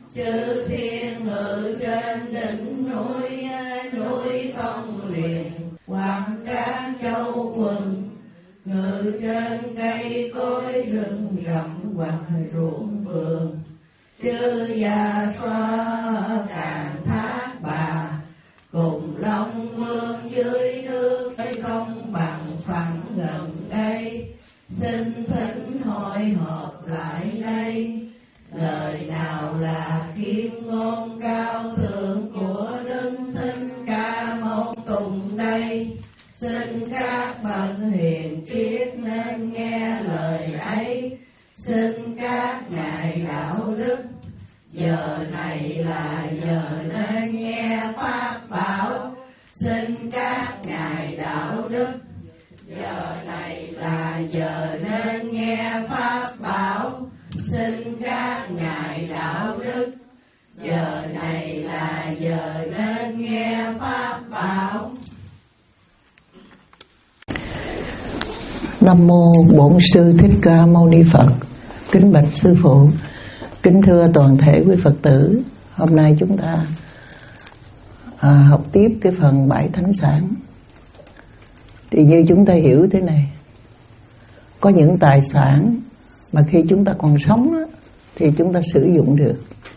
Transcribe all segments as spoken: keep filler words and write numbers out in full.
chư thiên ngự trên đỉnh núi, núi không liền hoặc các châu quần, ngự trên cây cối rừng rậm hoặc ruộng vườn, chư già xoa càng thác bà, cùng long mương dưới nước ấy không bằng phẳng gần đây, xin thỉnh hội họp lại đây. Lời nào là kim ngôn cao thượng của Đức Thích Ca Mâu Tùng đây, xin các bậc hiền triết nên nghe lời ấy, xin các ngài đạo đức giờ này là giờ nên nghe pháp bảo, xin các ngài đạo đức giờ này là giờ nên nghe pháp bảo, xin các ngài đạo đức giờ này là giờ nên nghe pháp bảo. Nam mô Bổn Sư Thích Ca Mâu Ni Phật. Kính bạch sư phụ, kính thưa toàn thể quý Phật tử. Hôm nay chúng ta à, học tiếp cái phần bãi thánh sản. Thì như chúng ta hiểu thế này, có những tài sản mà khi chúng ta còn sống đó, thì chúng ta sử dụng được.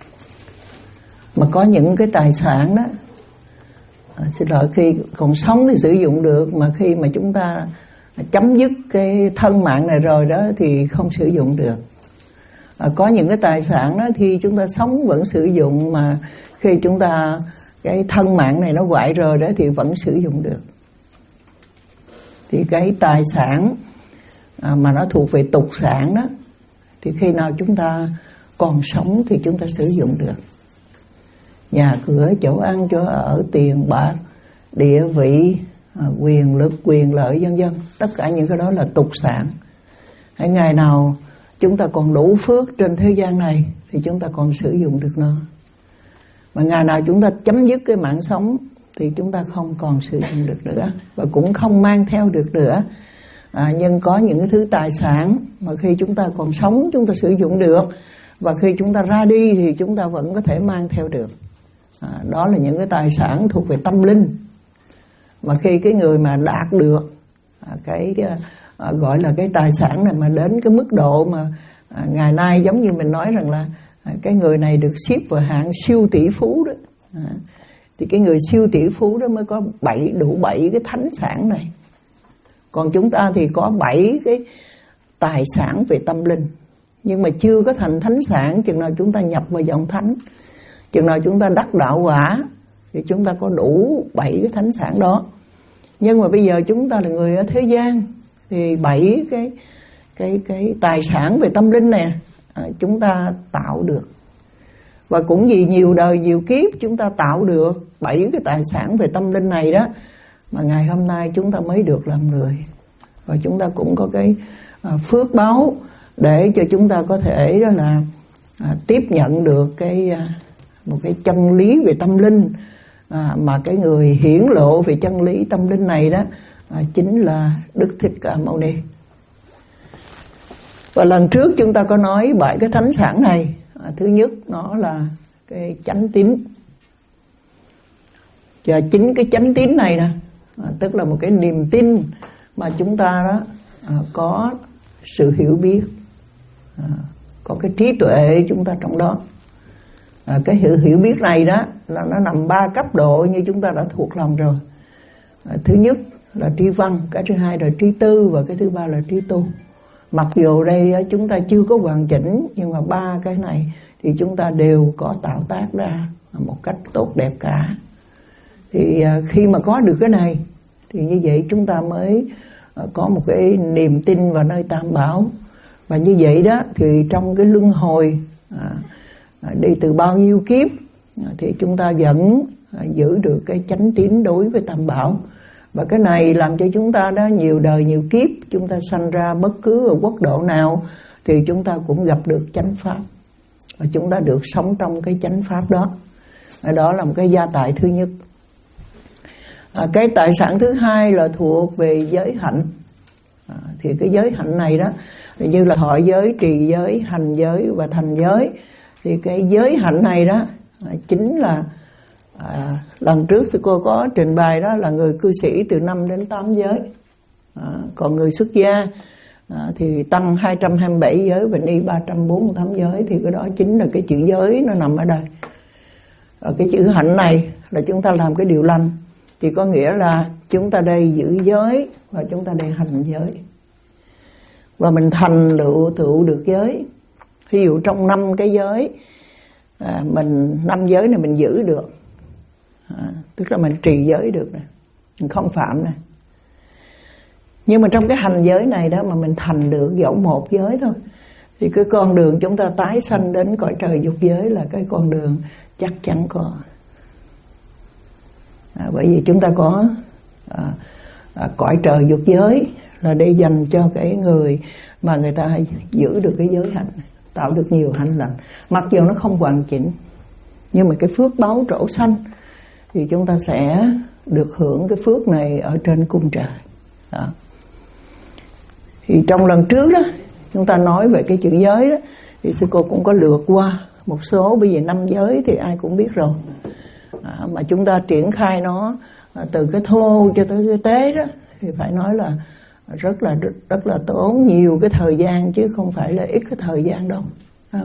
Mà có những cái tài sản đó à, xin lỗi, khi còn sống thì sử dụng được, mà khi mà chúng ta chấm dứt cái thân mạng này rồi đó thì không sử dụng được. À, có những cái tài sản đó thì chúng ta sống vẫn sử dụng, mà khi chúng ta cái thân mạng này nó hoại rồi đó thì vẫn sử dụng được. Thì cái tài sản à, mà nó thuộc về tục sản đó, thì khi nào chúng ta còn sống thì chúng ta sử dụng được. Nhà cửa, chỗ ăn, chỗ ở, tiền bạc, địa vị, à, quyền lực, quyền lợi vân vân, tất cả những cái đó là tục sản. Hãy ngày nào chúng ta còn đủ phước trên thế gian này thì chúng ta còn sử dụng được nó. Mà ngày nào chúng ta chấm dứt cái mạng sống thì chúng ta không còn sử dụng được nữa, và cũng không mang theo được nữa. À, nhưng có những cái thứ tài sản mà khi chúng ta còn sống chúng ta sử dụng được, và khi chúng ta ra đi thì chúng ta vẫn có thể mang theo được. À, đó là những cái tài sản thuộc về tâm linh. Mà khi cái người mà đạt được à, cái à, gọi là cái tài sản này mà đến cái mức độ mà à, ngày nay giống như mình nói rằng là à, cái người này được xếp vào hạng siêu tỷ phú đó. À, thì cái người siêu tỷ phú đó mới có bảy đủ bảy cái thánh sản này. Còn chúng ta thì có bảy cái tài sản về tâm linh, nhưng mà chưa có thành thánh sản. Chừng nào chúng ta nhập vào dòng thánh, chừng nào chúng ta đắc đạo quả thì chúng ta có đủ bảy cái thánh sản đó. Nhưng mà bây giờ chúng ta là người ở thế gian thì bảy cái cái cái tài sản về tâm linh này à, chúng ta tạo được. Và cũng vì nhiều đời nhiều kiếp chúng ta tạo được bảy cái tài sản về tâm linh này đó, mà ngày hôm nay chúng ta mới được làm người. Và chúng ta cũng có cái à, phước báo để cho chúng ta có thể đó là à, tiếp nhận được cái à, một cái chân lý về tâm linh. À, mà cái người hiển lộ về chân lý tâm linh này đó à, chính là Đức Thích Ca Mâu Ni. Và lần trước chúng ta có nói bảy cái thánh sản này. À, thứ nhất nó là cái chánh tín. Và chính cái chánh tín này nè à, tức là một cái niềm tin mà chúng ta đó à, có sự hiểu biết, à, có cái trí tuệ chúng ta trong đó. À, cái hiểu, hiểu biết này đó là nó nằm ba cấp độ như chúng ta đã thuộc lòng rồi. À, thứ nhất là tri văn, cái thứ hai là tri tư, và cái thứ ba là tri tu. Mặc dù đây chúng ta chưa có hoàn chỉnh, nhưng mà ba cái này thì chúng ta đều có tạo tác ra một cách tốt đẹp cả. Thì à, khi mà có được cái này thì như vậy chúng ta mới à, có một cái niềm tin vào nơi Tam Bảo. Và như vậy đó thì trong cái luân hồi à, đi từ bao nhiêu kiếp thì chúng ta vẫn giữ được cái chánh tín đối với Tam Bảo. Và cái này làm cho chúng ta đó nhiều đời nhiều kiếp, chúng ta sanh ra bất cứ ở quốc độ nào thì chúng ta cũng gặp được chánh pháp, và chúng ta được sống trong cái chánh pháp đó. Đó là một cái gia tài thứ nhất. À, cái tài sản thứ hai là thuộc về giới hạnh. À, thì cái giới hạnh này đó như là thọ giới, trì giới, hành giới và thành giới. Thì cái giới hạnh này đó chính là à, lần trước thì cô có trình bày đó là người cư sĩ từ năm đến tám giới, à, còn người xuất gia à, thì tăng hai trăm hai mươi bảy giới và ni ba trăm bốn mươi tám giới. Thì cái đó chính là cái chữ giới nó nằm ở đây. Và cái chữ hạnh này là chúng ta làm cái điều lành, thì có nghĩa là chúng ta đây giữ giới và chúng ta đây hành giới, và mình thành lựu tựu được giới. Ví dụ trong năm cái giới à, mình năm giới này mình giữ được, à, tức là mình trì giới được này, mình không phạm này. Nhưng mà trong cái hành giới này đó mà mình thành được dẫu một giới thôi, thì cái con đường chúng ta tái sanh đến cõi trời dục giới là cái con đường chắc chắn có. À, bởi vì chúng ta có à, à, cõi trời dục giới là để dành cho cái người mà người ta giữ được cái giới hạnh, tạo được nhiều hạnh lành. Mặc dù nó không hoàn chỉnh, nhưng mà cái phước báu trổ sanh thì chúng ta sẽ được hưởng cái phước này ở trên cung trời. Đó. Thì trong lần trước đó chúng ta nói về cái chữ giới đó, thì sư cô cũng có lược qua một số, bởi vì năm giới thì ai cũng biết rồi. À, mà chúng ta triển khai nó à, từ cái thô cho tới cái tế đó, thì phải nói là rất là rất, rất là tốn nhiều cái thời gian, chứ không phải là ít cái thời gian đâu. Không?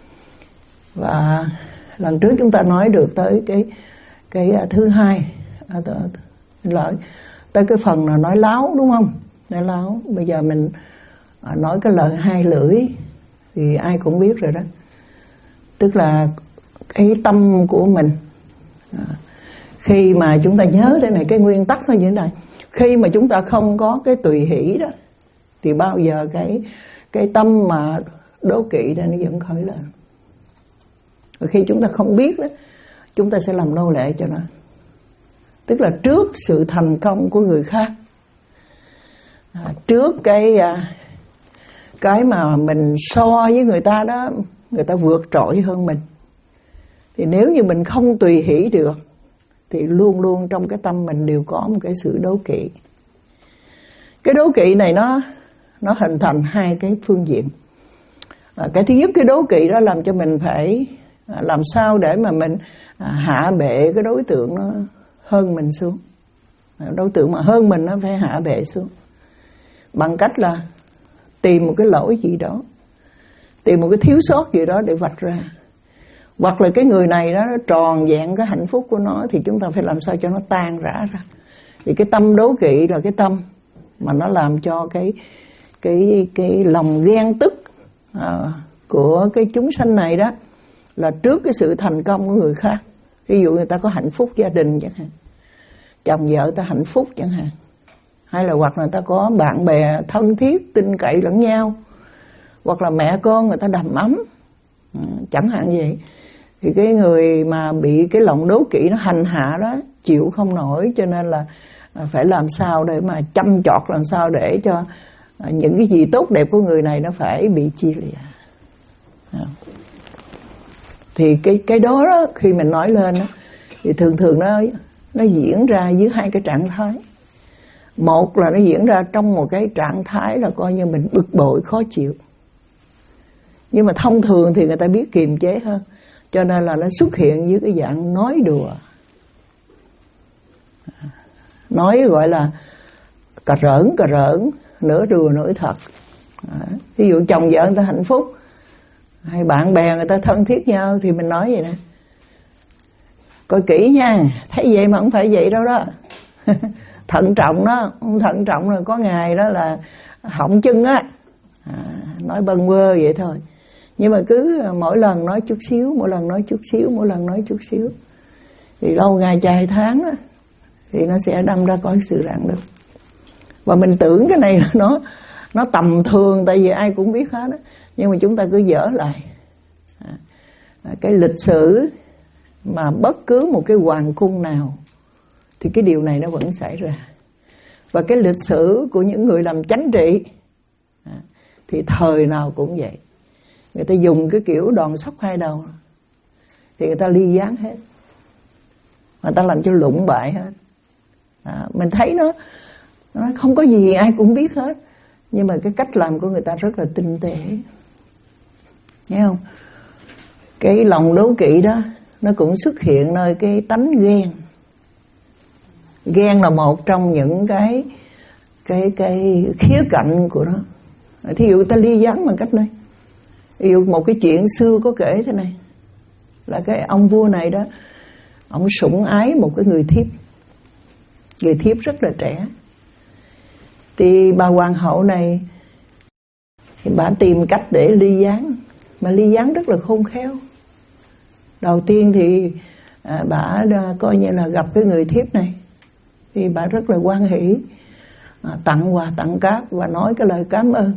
Và lần trước chúng ta nói được tới cái cái thứ hai, à, lợi tới cái phần là nói láo, đúng không? Nói láo. Bây giờ mình à, nói cái lời hai lưỡi thì ai cũng biết rồi đó. Tức là cái tâm của mình à, khi mà chúng ta nhớ thế này, cái nguyên tắc nó như thế này: khi mà chúng ta không có cái tùy hỷ đó, thì bao giờ cái cái tâm mà đố kỵ đó nó vẫn khởi lên. Và khi chúng ta không biết đó, chúng ta sẽ làm nô lệ cho nó. Tức là trước sự thành công của người khác, à, trước cái cái mà mình so với người ta đó, người ta vượt trội hơn mình, thì nếu như mình không tùy hỷ được, thì luôn luôn trong cái tâm mình đều có một cái sự đố kỵ. Cái đố kỵ này nó nó hình thành hai cái phương diện. À, cái thứ nhất, cái đố kỵ đó làm cho mình phải à, làm sao để mà mình à, hạ bệ cái đối tượng nó hơn mình xuống. À, đối tượng mà hơn mình nó phải hạ bệ xuống bằng cách là tìm một cái lỗi gì đó, tìm một cái thiếu sót gì đó để vạch ra. Hoặc là cái người này đó nó tròn vẹn cái hạnh phúc của nó, thì chúng ta phải làm sao cho nó tan rã ra. Thì cái tâm đố kỵ là cái tâm mà nó làm cho cái cái cái lòng ghen tức à, của cái chúng sanh này đó, là trước cái sự thành công của người khác. Ví dụ người ta có hạnh phúc gia đình chẳng hạn, chồng vợ ta hạnh phúc chẳng hạn, hay là hoặc là người ta có bạn bè thân thiết tin cậy lẫn nhau, hoặc là mẹ con người ta đầm ấm chẳng hạn vậy, thì cái người mà bị cái lòng đố kỵ nó hành hạ đó chịu không nổi, cho nên là phải làm sao để mà chăm chọt, làm sao để cho những cái gì tốt đẹp của người này nó phải bị chia lìa. Thì cái cái đó, đó khi mình nói lên đó, thì thường thường nó nó diễn ra dưới hai cái trạng thái. Một là nó diễn ra trong một cái trạng thái là coi như mình bực bội khó chịu, nhưng mà thông thường thì người ta biết kiềm chế hơn, cho nên là nó xuất hiện dưới cái dạng nói đùa, nói gọi là cà rỡn cà rỡn, nửa đùa nửa thật. Ví dụ chồng vợ người ta hạnh phúc, hay bạn bè người ta thân thiết nhau, thì mình nói vậy nè: coi kỹ nha, thấy vậy mà không phải vậy đâu đó. Thận trọng đó, thận trọng rồi có ngày đó là họng chân á. À, nói bâng quơ vậy thôi. Nhưng mà cứ mỗi lần nói chút xíu, mỗi lần nói chút xíu, mỗi lần nói chút xíu, thì lâu ngày dài tháng đó, thì nó sẽ đâm ra có sự rạn nứt. Và mình tưởng cái này là nó nó tầm thường, tại vì ai cũng biết hết đó. Nhưng mà chúng ta cứ dở lại à, cái lịch sử mà bất cứ một cái hoàng cung nào thì cái điều này nó vẫn xảy ra. Và cái lịch sử của những người làm chánh trị à, thì thời nào cũng vậy. Người ta dùng cái kiểu đòn sóc hai đầu, thì người ta ly gián hết, người ta làm cho lụng bại hết. À, mình thấy nó, nó không có gì ai cũng biết hết, nhưng mà cái cách làm của người ta rất là tinh tế, nghe không? cái lòng đố kỵ đó nó cũng xuất hiện nơi cái tánh ghen. Ghen là một trong những cái cái cái khía cạnh của nó. Thí dụ ta ly gián bằng cách này. Ví dụ một cái chuyện xưa có kể thế này, là cái ông vua này đó, ông sủng ái một cái người thiếp. Người thiếp rất là trẻ. Thì bà hoàng hậu này thì bà tìm cách để ly gián, mà ly gián rất là khôn khéo. Đầu tiên thì à, bà đã coi như là gặp cái người thiếp này, thì bà rất là hoan hỷ, à, tặng quà tặng cáp và nói cái lời cảm ơn.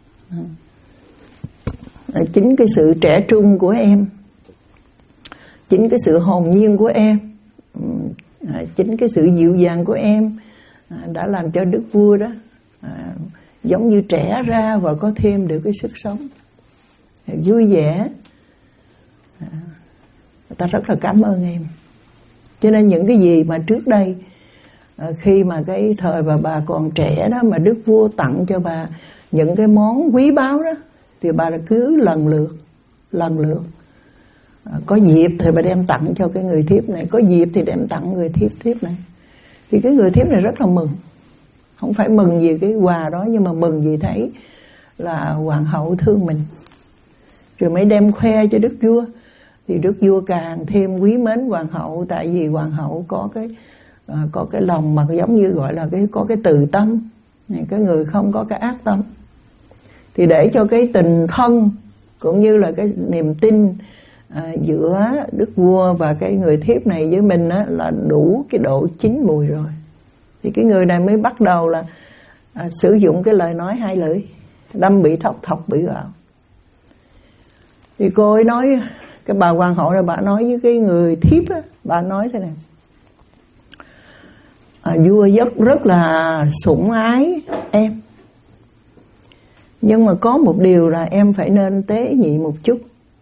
À, chính cái sự trẻ trung của em, chính cái sự hồn nhiên của em, à, chính cái sự dịu dàng của em à, đã làm cho đức vua đó à, giống như trẻ ra và có thêm được cái sức sống, à, vui vẻ. À, ta rất là cảm ơn em. Cho nên những cái gì mà trước đây à, khi mà cái thời mà bà còn trẻ đó, mà đức vua tặng cho bà những cái món quý báu đó, thì bà cứ lần lượt lần lượt à, có dịp thì bà đem tặng cho cái người thiếp này, có dịp thì đem tặng người thiếp thiếp này. Thì cái người thiếp này rất là mừng, không phải mừng vì cái quà đó, nhưng mà mừng vì thấy là hoàng hậu thương mình, rồi mới đem khoe cho đức vua. Thì đức vua càng thêm quý mến hoàng hậu, tại vì hoàng hậu có cái à, có cái lòng mà giống như gọi là cái có cái từ tâm, cái người không có cái ác tâm. Thì để cho cái tình thân cũng như là cái niềm tin à, giữa đức vua và cái người thiếp này với mình á, là đủ cái độ chín mùi rồi, thì cái người này mới bắt đầu là à, sử dụng cái lời nói hai lưỡi, đâm bị thọc, thọc bị gạo. Thì cô ấy nói, cái bà hoàng hậu này bà nói với cái người thiếp á, bà nói thế này: à, vua rất rất là sủng ái em, nhưng mà có một điều là em phải nên tế nhị một chút.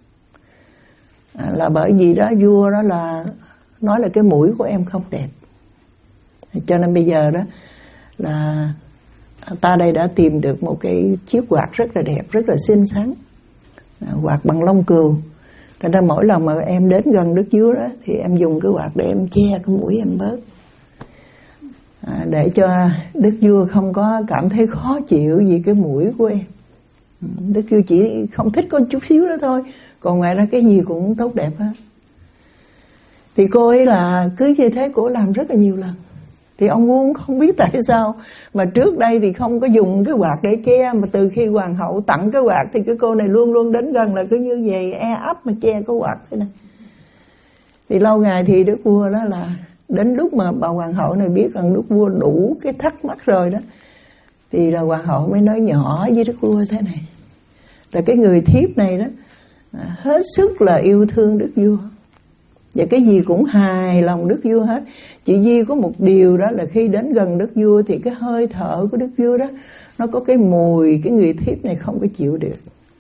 À, là bởi vì đó vua đó là nói là cái mũi của em không đẹp, cho nên bây giờ đó là ta đây đã tìm được một cái chiếc quạt rất là đẹp, rất là xinh xắn, à, quạt bằng lông cừu. Thành ra mỗi lần mà em đến gần đức vua đó thì em dùng cái quạt để em che cái mũi em bớt, à, để cho đức vua không có cảm thấy khó chịu vì cái mũi của em. Đức vua chỉ không thích có chút xíu đó thôi, còn ngoài ra cái gì cũng tốt đẹp hết. Thì cô ấy là cứ như thế, cô làm rất là nhiều lần. Thì ông vua cũng không biết tại sao mà trước đây thì không có dùng cái quạt để che, mà từ khi hoàng hậu tặng cái quạt thì cái cô này luôn luôn đến gần là cứ như vậy, e ấp mà che cái quạt thế này. Thì lâu ngày thì đức vua đó là đến lúc mà bà hoàng hậu này biết rằng đức vua đủ cái thắc mắc rồi đó, thì là hoàng hậu mới nói nhỏ với đức vua thế này: là cái người thiếp này đó hết sức là yêu thương đức vua, và cái gì cũng hài lòng đức vua hết. Chỉ duy có một điều đó là khi đến gần đức vua thì cái hơi thở của đức vua đó nó có cái mùi cái người thiếp này không có chịu được.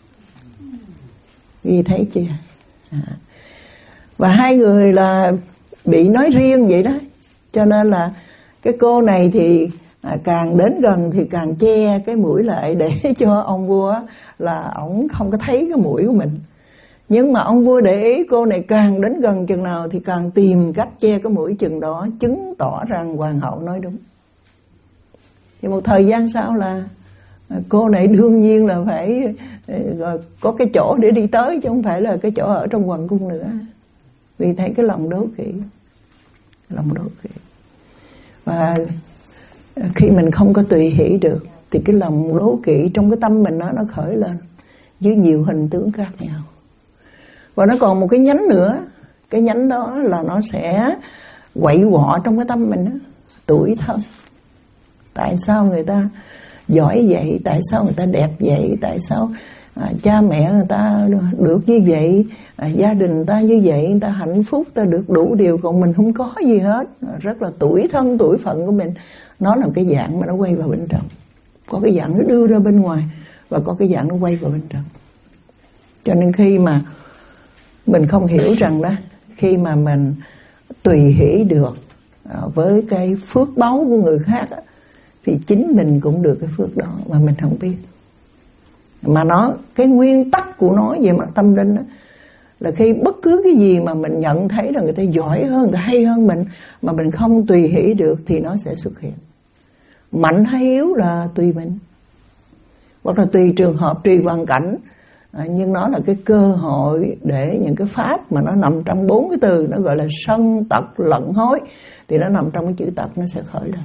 Vì thấy chưa? À. Và hai người là bị nói riêng vậy đó, cho nên là cái cô này thì à, càng đến gần thì càng che cái mũi lại để cho ông vua là ổng không có thấy cái mũi của mình. Nhưng mà ông vua để ý cô này càng đến gần chừng nào thì càng tìm cách che cái mũi chừng đó, chứng tỏ rằng hoàng hậu nói đúng. Thì một thời gian sau là cô này đương nhiên là phải có cái chỗ để đi tới, chứ không phải là cái chỗ ở trong hoàng cung nữa. Vì thấy cái lòng đố kỵ, lòng đố kỵ. Và khi mình không có tùy hỷ được thì cái lòng đố kỵ trong cái tâm mình nó nó khởi lên dưới nhiều hình tướng khác nhau. Và nó còn một cái nhánh nữa, cái nhánh đó là nó sẽ quậy quọ trong cái tâm mình đó, tủi thân. Tại sao người ta giỏi vậy, tại sao người ta đẹp vậy, tại sao à, cha mẹ người ta được như vậy, à, gia đình người ta như vậy, người ta hạnh phúc, ta được đủ điều, còn mình không có gì hết. Rất là tủi thân, tủi phận của mình. Nó là cái dạng mà nó quay vào bên trong. Có cái dạng nó đưa ra bên ngoài, và có cái dạng nó quay vào bên trong. Cho nên khi mà mình không hiểu rằng đó, khi mà mình tùy hỷ được với cái phước báu của người khác đó, thì chính mình cũng được cái phước đó mà mình không biết. Mà nó, cái nguyên tắc của nó về mặt tâm linh đó, là khi bất cứ cái gì mà mình nhận thấy là người ta giỏi hơn, người ta hay hơn mình mà mình không tùy hỷ được thì nó sẽ xuất hiện. Mạnh hay yếu là tùy mình, hoặc là tùy trường hợp, tùy hoàn cảnh, à, nhưng nó là cái cơ hội để những cái pháp mà nó nằm trong bốn cái từ, nó gọi là sân, tật, lận, hối, thì nó nằm trong cái chữ tật, nó sẽ khởi lên.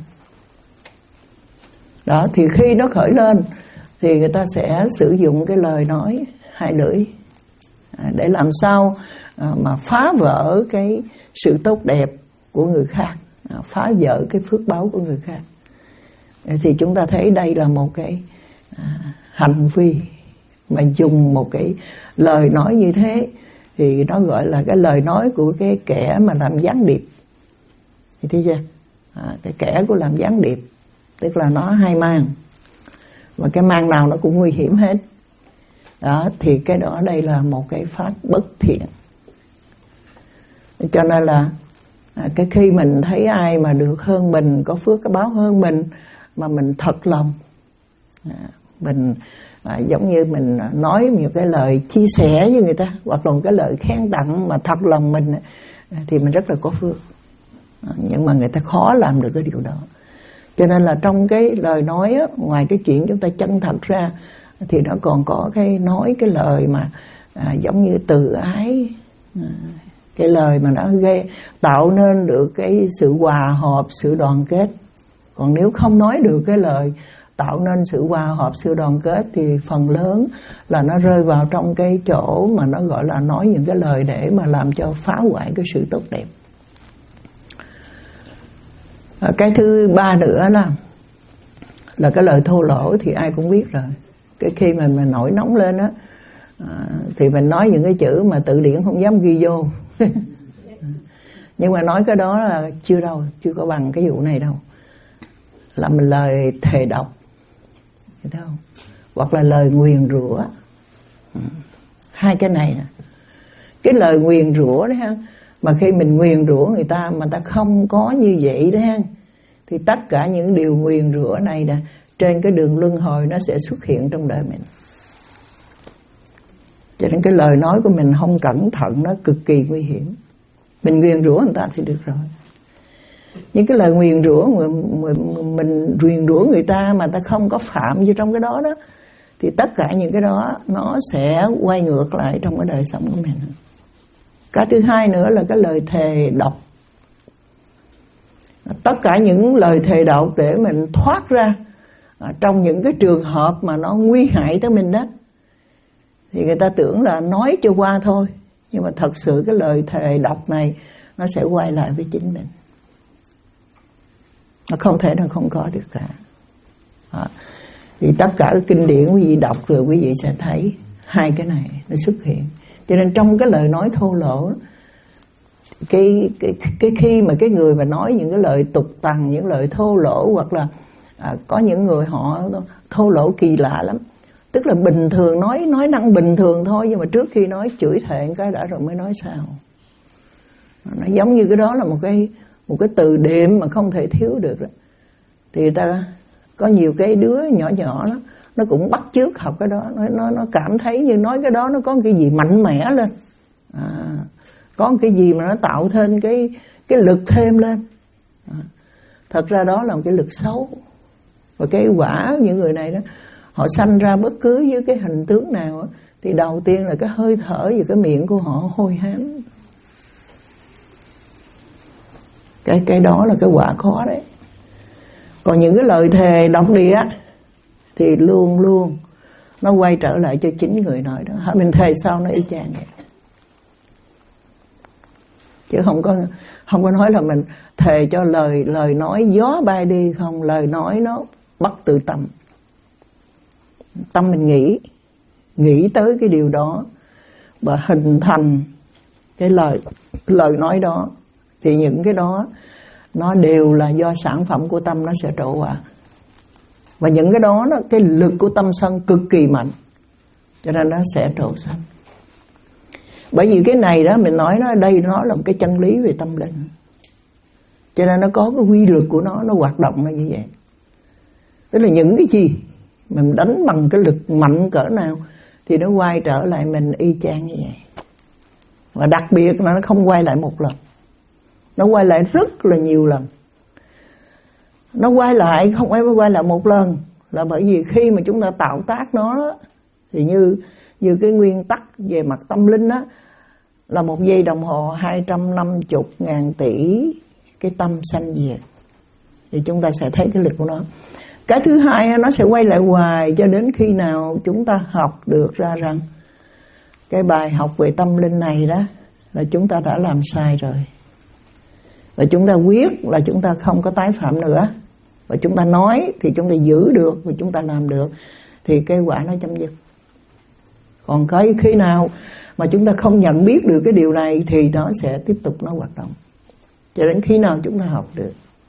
Đó, thì khi nó khởi lên thì người ta sẽ sử dụng cái lời nói hai lưỡi à, để làm sao à, mà phá vỡ cái sự tốt đẹp của người khác, à, phá vỡ cái phước báo của người khác. Thì chúng ta thấy đây là một cái à, hành vi mà dùng một cái lời nói như thế, thì nó gọi là cái lời nói của cái kẻ mà làm gián điệp. Thì thấy chưa? À, cái kẻ của làm gián điệp, tức là nó hai mang, và cái mang nào nó cũng nguy hiểm hết. Đó, thì cái đó đây là một cái pháp bất thiện. Cho nên là à, cái khi mình thấy ai mà được hơn mình, có phước cái báo hơn mình, mà mình thật lòng, à, mình à, giống như mình nói một cái lời chia sẻ với người ta, hoặc là một cái lời khen tặng mà thật lòng mình, thì mình rất là có phước. À, nhưng mà người ta khó làm được cái điều đó. Cho nên là trong cái lời nói á, ngoài cái chuyện chúng ta chân thật ra, thì nó còn có cái nói cái lời mà à, giống như từ ái, à, cái lời mà nó gây tạo nên được cái sự hòa hợp, sự đoàn kết. Còn nếu không nói được cái lời tạo nên sự hòa hợp, sự đoàn kết, thì phần lớn là nó rơi vào trong cái chỗ mà nó gọi là nói những cái lời để mà làm cho phá hoại cái sự tốt đẹp. À, cái thứ ba nữa là là cái lời thô lỗ, thì ai cũng biết rồi. Cái khi mà mình nổi nóng lên á, à, thì mình nói những cái chữ mà tự điển không dám ghi vô. Nhưng mà nói cái đó là chưa đâu, chưa có bằng cái vụ này đâu. Là mình lời thề độc, thấy không? Hoặc là lời nguyền rủa. Ừ. Hai cái này nè. Cái lời nguyền rủa đấy ha, mà khi mình nguyền rủa người ta mà ta không có như vậy đấy ha, thì tất cả những điều nguyền rủa này nè, trên cái đường luân hồi nó sẽ xuất hiện trong đời mình. Cho nên cái lời nói của mình không cẩn thận nó cực kỳ nguy hiểm. Mình nguyền rủa người ta thì được rồi, những cái lời nguyền rủa mình, mình nguyền rủa người ta mà ta không có phạm vô trong cái đó đó, thì tất cả những cái đó nó sẽ quay ngược lại trong cái đời sống của mình. Cái thứ hai nữa là cái lời thề độc. Tất cả những lời thề độc để mình thoát ra trong những cái trường hợp mà nó nguy hại tới mình đó, thì người ta tưởng là nói cho qua thôi, nhưng mà thật sự cái lời thề độc này nó sẽ quay lại với chính mình. Nó không thể nào không có được cả. À, thì tất cả cái kinh điển quý vị đọc rồi quý vị sẽ thấy hai cái này nó xuất hiện. Cho nên trong cái lời nói thô lỗ, cái, cái, cái khi mà cái người mà nói những cái lời tục tằn, những lời thô lỗ, hoặc là à, có những người họ thô lỗ kỳ lạ lắm. Tức là bình thường nói nói năng bình thường thôi, nhưng mà trước khi nói chửi thề cái đã rồi mới nói sao. Nó giống như cái đó là một cái một cái từ đệm mà không thể thiếu được đó. Thì người ta có nhiều cái đứa nhỏ nhỏ đó, nó cũng bắt chước học cái đó, nó nó nó cảm thấy như nói cái đó nó có cái gì mạnh mẽ lên, à, có cái gì mà nó tạo thêm cái cái lực thêm lên. À, thật ra đó là một cái lực xấu. Và cái quả những người này đó, họ sanh ra bất cứ với cái hình tướng nào đó, thì đầu tiên là cái hơi thở và cái miệng của họ hôi hám. Cái cái đó là cái quả khó đấy. Còn những cái lời thề độc địa thì luôn luôn nó quay trở lại cho chính người nói đó. Mình thề sao nó y chang vậy. Chứ không có không có nói là mình thề cho lời lời nói gió bay đi, không. Lời nói nó bắt từ tâm. Tâm mình nghĩ nghĩ tới cái điều đó và hình thành cái lời lời nói đó, thì những cái đó nó đều là do sản phẩm của tâm nó sẽ trổ quả. Và những cái đó, nó, cái lực của tâm sân cực kỳ mạnh, cho nên nó sẽ trổ sanh. Bởi vì cái này đó mình nói nó ở đây nó là một cái chân lý về tâm linh, cho nên nó có cái quy luật của nó, nó hoạt động như vậy. Tức là những cái gì mình đánh bằng cái lực mạnh cỡ nào thì nó quay trở lại mình y chang như vậy. Và đặc biệt là nó không quay lại một lần, nó quay lại rất là nhiều lần. Nó quay lại không phải quay lại một lần, là bởi vì khi mà chúng ta tạo tác nó đó, thì như như cái nguyên tắc về mặt tâm linh đó, là một giây đồng hồ hai trăm năm mươi ngàn tỷ cái tâm sanh diệt, thì chúng ta sẽ thấy cái lực của nó. Cái thứ hai, nó sẽ quay lại hoài cho đến khi nào chúng ta học được ra rằng cái bài học về tâm linh này đó là chúng ta đã làm sai rồi, và chúng ta quyết là chúng ta không có tái phạm nữa, và chúng ta nói thì chúng ta giữ được, và chúng ta làm được, thì cái quả nó chấm dứt. Còn cái khi nào mà chúng ta không nhận biết được cái điều này thì nó sẽ tiếp tục nó hoạt động cho đến khi nào chúng ta học được.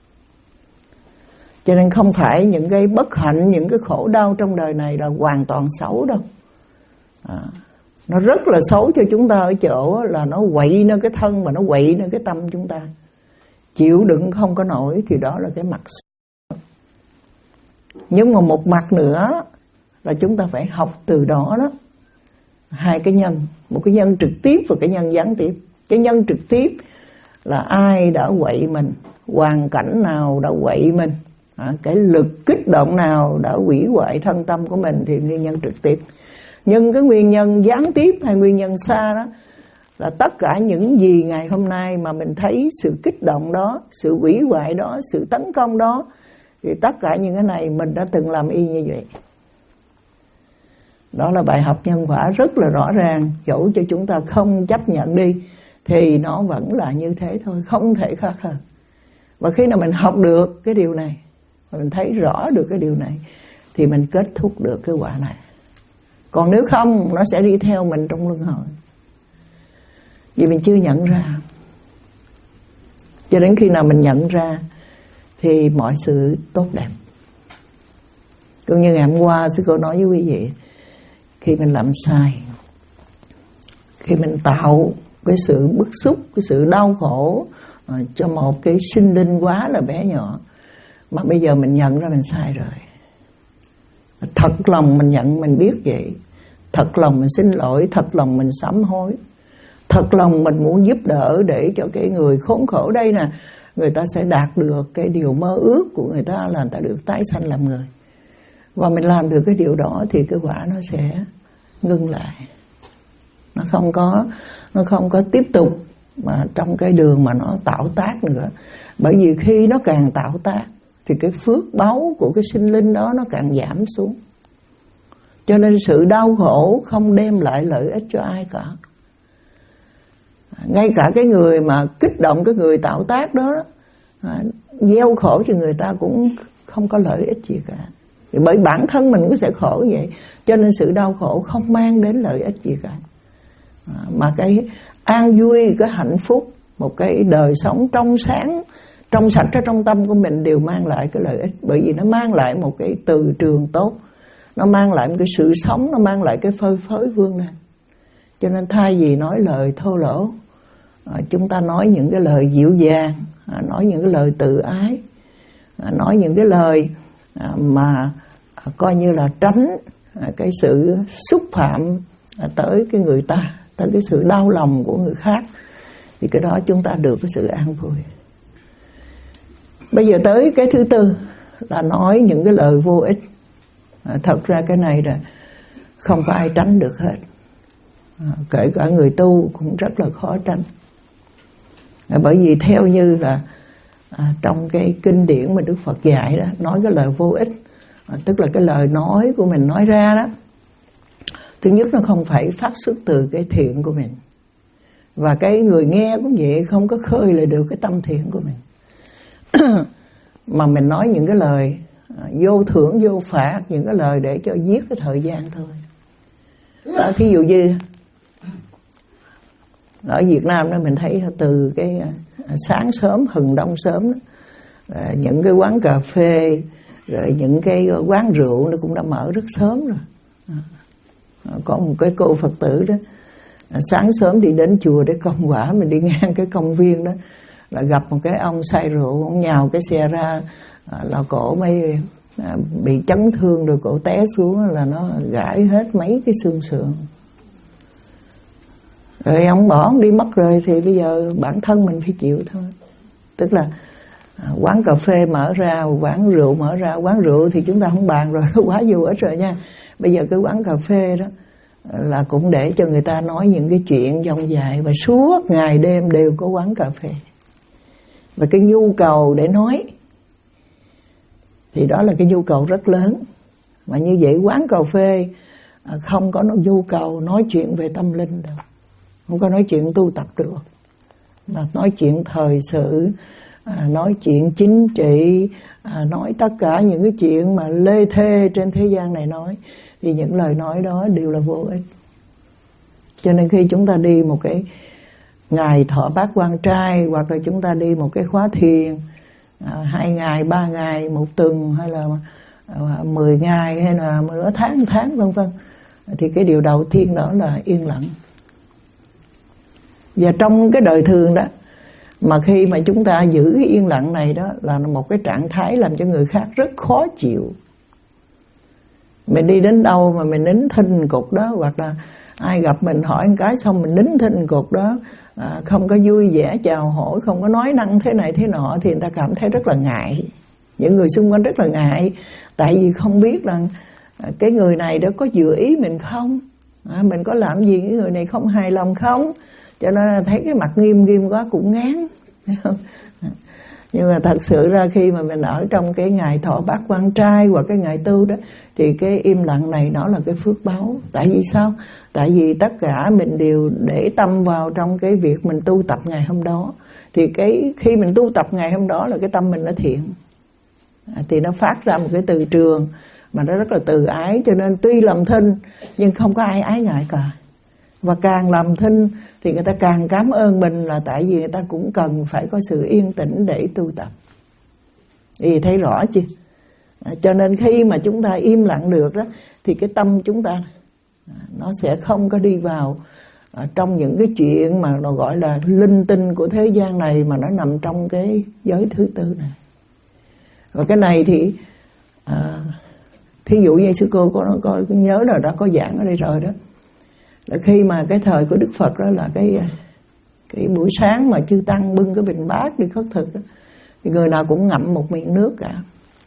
Cho nên không phải những cái bất hạnh, những cái khổ đau trong đời này là hoàn toàn xấu đâu. À, nó rất là xấu cho chúng ta ở chỗ là nó quậy lên cái thân, mà nó quậy lên cái tâm chúng ta. Chịu đựng không có nổi thì đó là cái mặt. Nhưng mà một mặt nữa là chúng ta phải học từ đó đó. Hai cái nhân, một cái nhân trực tiếp và cái nhân gián tiếp. Cái nhân trực tiếp là ai đã quậy mình, hoàn cảnh nào đã quậy mình, à, cái lực kích động nào đã hủy hoại thân tâm của mình thì nguyên nhân trực tiếp. Nhưng cái nguyên nhân gián tiếp hay nguyên nhân xa đó là tất cả những gì ngày hôm nay mà mình thấy sự kích động đó, sự hủy hoại đó, sự tấn công đó, thì tất cả những cái này mình đã từng làm y như vậy. Đó là bài học nhân quả rất là rõ ràng, dẫu cho chúng ta không chấp nhận đi thì nó vẫn là như thế thôi, không thể khác hơn. Và khi nào mình học được cái điều này, mình thấy rõ được cái điều này, thì mình kết thúc được cái quả này. Còn nếu không, nó sẽ đi theo mình trong luân hồi, vì mình chưa nhận ra. Cho đến khi nào mình nhận ra thì mọi sự tốt đẹp. Cũng như ngày hôm qua sư cô nói với quý vị, khi mình làm sai, khi mình tạo cái sự bức xúc, cái sự đau khổ uh, cho một cái sinh linh quá là bé nhỏ, mà bây giờ mình nhận ra mình sai rồi, thật lòng mình nhận, mình biết vậy, thật lòng mình xin lỗi, thật lòng mình sám hối, thật lòng mình muốn giúp đỡ để cho cái người khốn khổ đây nè, người ta sẽ đạt được cái điều mơ ước của người ta là người ta được tái sanh làm người. Và mình làm được cái điều đó thì cái quả nó sẽ ngưng lại, nó không có nó không có tiếp tục mà trong cái đường mà nó tạo tác nữa. Bởi vì khi nó càng tạo tác thì cái phước báu của cái sinh linh đó nó càng giảm xuống. Cho nên sự đau khổ không đem lại lợi ích cho ai cả. Ngay cả cái người mà kích động cái người tạo tác đó, à, gieo khổ cho người ta cũng không có lợi ích gì cả. Thì bởi bản thân mình cũng sẽ khổ vậy. Cho nên sự đau khổ không mang đến lợi ích gì cả, à, mà cái an vui, cái hạnh phúc, một cái đời sống trong sáng, trong sạch ở trong tâm của mình đều mang lại cái lợi ích. Bởi vì nó mang lại một cái từ trường tốt, nó mang lại một cái sự sống, nó mang lại cái phơi phới vươn lên. Cho nên thay vì nói lời thô lỗ, à, chúng ta nói những cái lời dịu dàng, à, nói những cái lời tự ái, à, nói những cái lời à, mà à, coi như là tránh à, cái sự xúc phạm à, tới cái người ta, tới cái sự đau lòng của người khác, thì cái đó chúng ta được cái sự an vui. Bây giờ tới cái thứ tư là nói những cái lời vô ích. À, thật ra cái này là không có ai tránh được hết, à, kể cả người tu cũng rất là khó tránh. À, bởi vì theo như là à, trong cái kinh điển mà Đức Phật dạy đó, nói cái lời vô ích, à, tức là cái lời nói của mình nói ra đó, thứ nhất nó không phải phát xuất từ cái thiện của mình, và cái người nghe cũng vậy, không có khơi lại được cái tâm thiện của mình. Mà mình nói những cái lời à, vô thưởng vô phạt, những cái lời để cho giết cái thời gian thôi. Đó, thí dụ như ở Việt Nam đó, mình thấy từ cái sáng sớm hừng đông sớm đó, những cái quán cà phê rồi những cái quán rượu nó cũng đã mở rất sớm rồi. Có một cái cô Phật tử đó, sáng sớm đi đến chùa để công quả, mình đi ngang cái công viên đó là gặp một cái ông say rượu, ông nhào cái xe ra là cổ mới bị chấn thương, rồi cổ té xuống là nó gãy hết mấy cái xương sườn. Rồi ông bỏ ông đi mất rồi thì bây giờ bản thân mình phải chịu thôi. Tức là à, quán cà phê mở ra, quán rượu mở ra. Quán rượu thì chúng ta không bàn rồi, nó quá vô ích rồi nha. Bây giờ cái quán cà phê đó là cũng để cho người ta nói những cái chuyện dông dài, và suốt ngày đêm đều có quán cà phê. Và cái nhu cầu để nói thì đó là cái nhu cầu rất lớn. Mà như vậy quán cà phê không có nhu cầu nói chuyện về tâm linh đâu, không có nói chuyện tu tập được, mà nói chuyện thời sự, à, nói chuyện chính trị, à, nói tất cả những cái chuyện mà lê thê trên thế gian này nói, thì những lời nói đó đều là vô ích. Cho nên khi chúng ta đi một cái ngày thọ bát quan trai, hoặc là chúng ta đi một cái khóa thiền à, hai ngày, ba ngày, một tuần, hay là à, mười ngày, hay là nửa tháng, tháng vân vân, thì cái điều đầu tiên đó là yên lặng. Và trong cái đời thường đó, mà khi mà chúng ta giữ cái yên lặng này đó, là một cái trạng thái làm cho người khác rất khó chịu. Mình đi đến đâu mà mình nín thinh cục đó, hoặc là ai gặp mình hỏi một cái xong mình nín thinh cục đó, à, không có vui vẻ chào hỏi, không có nói năng thế này thế nọ, thì người ta cảm thấy rất là ngại. Những người xung quanh rất là ngại, tại vì không biết là cái người này đó có dự ý mình không, à, mình có làm gì cái người này không hài lòng không, cho nên là thấy cái mặt nghiêm nghiêm quá cũng ngán. Nhưng mà thật sự ra khi mà mình ở trong cái ngày thọ bát quan trai hoặc cái ngày tu đó, thì cái im lặng này nó là cái phước báu. Tại vì sao? Tại vì tất cả mình đều để tâm vào trong cái việc mình tu tập ngày hôm đó. Thì cái khi mình tu tập ngày hôm đó là cái tâm mình nó thiện, à, thì nó phát ra một cái từ trường mà nó rất là từ ái. Cho nên tuy làm thinh nhưng không có ai ái ngại cả. Và càng làm thinh thì người ta càng cảm ơn mình, là tại vì người ta cũng cần phải có sự yên tĩnh để tu tập. Thì thấy rõ chưa? À, cho nên khi mà chúng ta im lặng được đó, thì cái tâm chúng ta nó sẽ không có đi vào à, trong những cái chuyện mà nó gọi là linh tinh của thế gian này, mà nó nằm trong cái giới thứ tư này. Và cái này thì à, thí dụ như sư cô có, có nhớ là đã có giảng ở đây rồi đó, là khi mà cái thời của Đức Phật đó là cái cái buổi sáng mà chư tăng bưng cái bình bát đi khất thực đó, thì người nào cũng ngậm một miệng nước cả.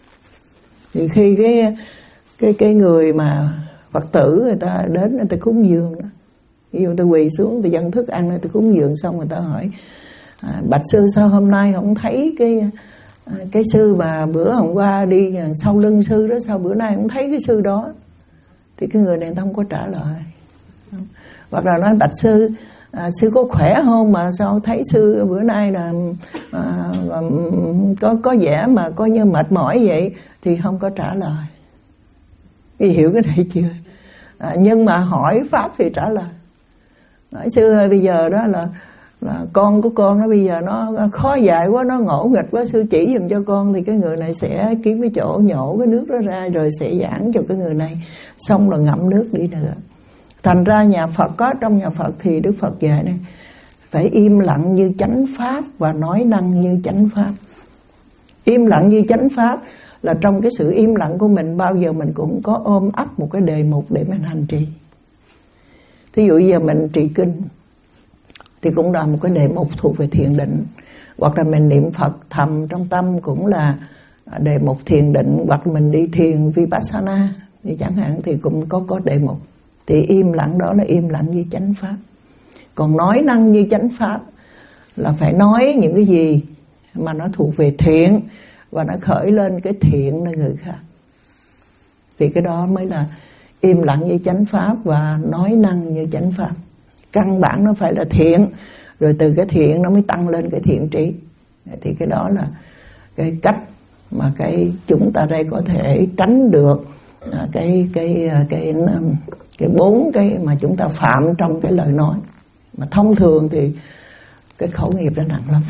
Thì khi cái cái cái người mà Phật tử người ta đến, người ta cúng dường đó, ví dụ người ta quỳ xuống, người ta dâng thức ăn, người ta cúng dường xong, người ta hỏi à, bạch sư sao hôm nay không thấy cái cái sư mà bữa hôm qua đi sau lưng sư đó, sao bữa nay không thấy cái sư đó? Thì cái người này không có trả lời. Hoặc là nói bạch sư, à, sư có khỏe không mà sao thấy sư bữa nay là à, có có vẻ mà coi như mệt mỏi vậy, thì không có trả lời. Thì hiểu cái này chưa? À, nhưng mà hỏi pháp thì trả lời. Nói sư ơi, bây giờ đó là là con của con nó bây giờ nó khó dạy quá, nó ngỗ nghịch quá, sư chỉ giùm cho con. Thì cái người này sẽ kiếm cái chỗ nhổ cái nước đó ra, rồi sẽ giảng cho cái người này, xong rồi ngậm nước đi nữa. Thành ra nhà Phật có, trong nhà Phật thì Đức Phật dạy này, phải im lặng như chánh pháp và nói năng như chánh pháp. Im lặng như chánh pháp là trong cái sự im lặng của mình bao giờ mình cũng có ôm ấp một cái đề mục để mình hành trì. Thí dụ giờ mình trì kinh thì cũng là một cái đề mục thuộc về thiền định, hoặc là mình niệm Phật thầm trong tâm cũng là đề mục thiền định, hoặc mình đi thiền Vipassana thì chẳng hạn, thì cũng có có đề mục. Thì im lặng đó là im lặng như chánh pháp. Còn nói năng như chánh pháp là phải nói những cái gì mà nó thuộc về thiện, và nó khởi lên cái thiện nơi người khác. Thì cái đó mới là im lặng như chánh pháp và nói năng như chánh pháp. Căn bản nó phải là thiện, rồi từ cái thiện nó mới tăng lên cái thiện trí. Thì cái đó là cái cách mà cái chúng ta đây có thể tránh được cái cái cái cái bốn cái mà chúng ta phạm trong cái lời nói. Mà thông thường thì cái khẩu nghiệp nó nặng lắm.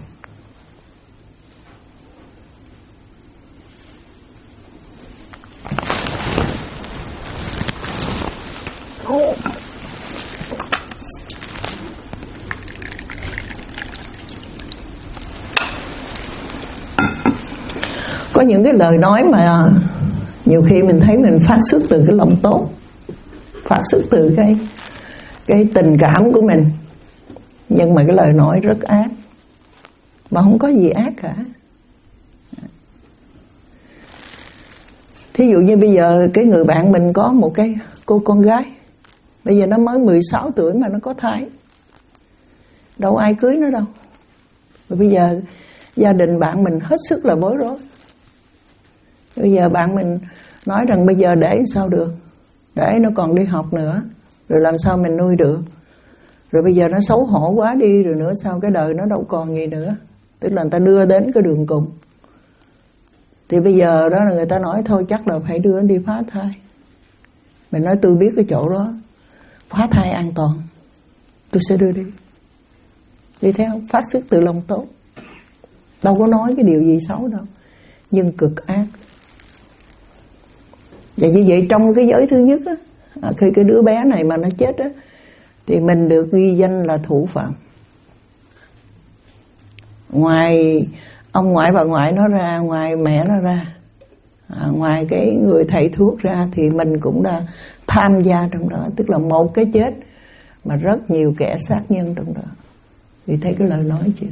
Có những cái lời nói mà nhiều khi mình thấy mình phát xuất từ cái lòng tốt, phát xuất từ cái cái tình cảm của mình, nhưng mà cái lời nói rất ác, mà không có gì ác cả. Thí dụ như bây giờ cái người bạn mình có một cái cô con gái, bây giờ nó mới mười sáu tuổi mà nó có thai, đâu ai cưới nó đâu. Và bây giờ gia đình bạn mình hết sức là bối rối. Bây giờ bạn mình nói rằng bây giờ để sao được, để nó còn đi học nữa, rồi làm sao mình nuôi được. Rồi bây giờ nó xấu hổ quá đi, rồi nữa sao cái đời nó đâu còn gì nữa. Tức là người ta đưa đến cái đường cùng. Thì bây giờ đó là người ta nói thôi chắc là phải đưa nó đi phá thai. Mình nói tôi biết cái chỗ đó phá thai an toàn, tôi sẽ đưa đi. Đi theo phát xuất từ lòng tốt, đâu có nói cái điều gì xấu đâu, nhưng cực ác. Và như vậy trong cái giới thứ nhất á, khi cái đứa bé này mà nó chết á, thì mình được ghi danh là thủ phạm. Ngoài ông ngoại bà ngoại nó ra, ngoài mẹ nó ra, à, ngoài cái người thầy thuốc ra, thì mình cũng đã tham gia trong đó. Tức là một cái chết mà rất nhiều kẻ sát nhân trong đó. Vì thấy cái lời nói chưa?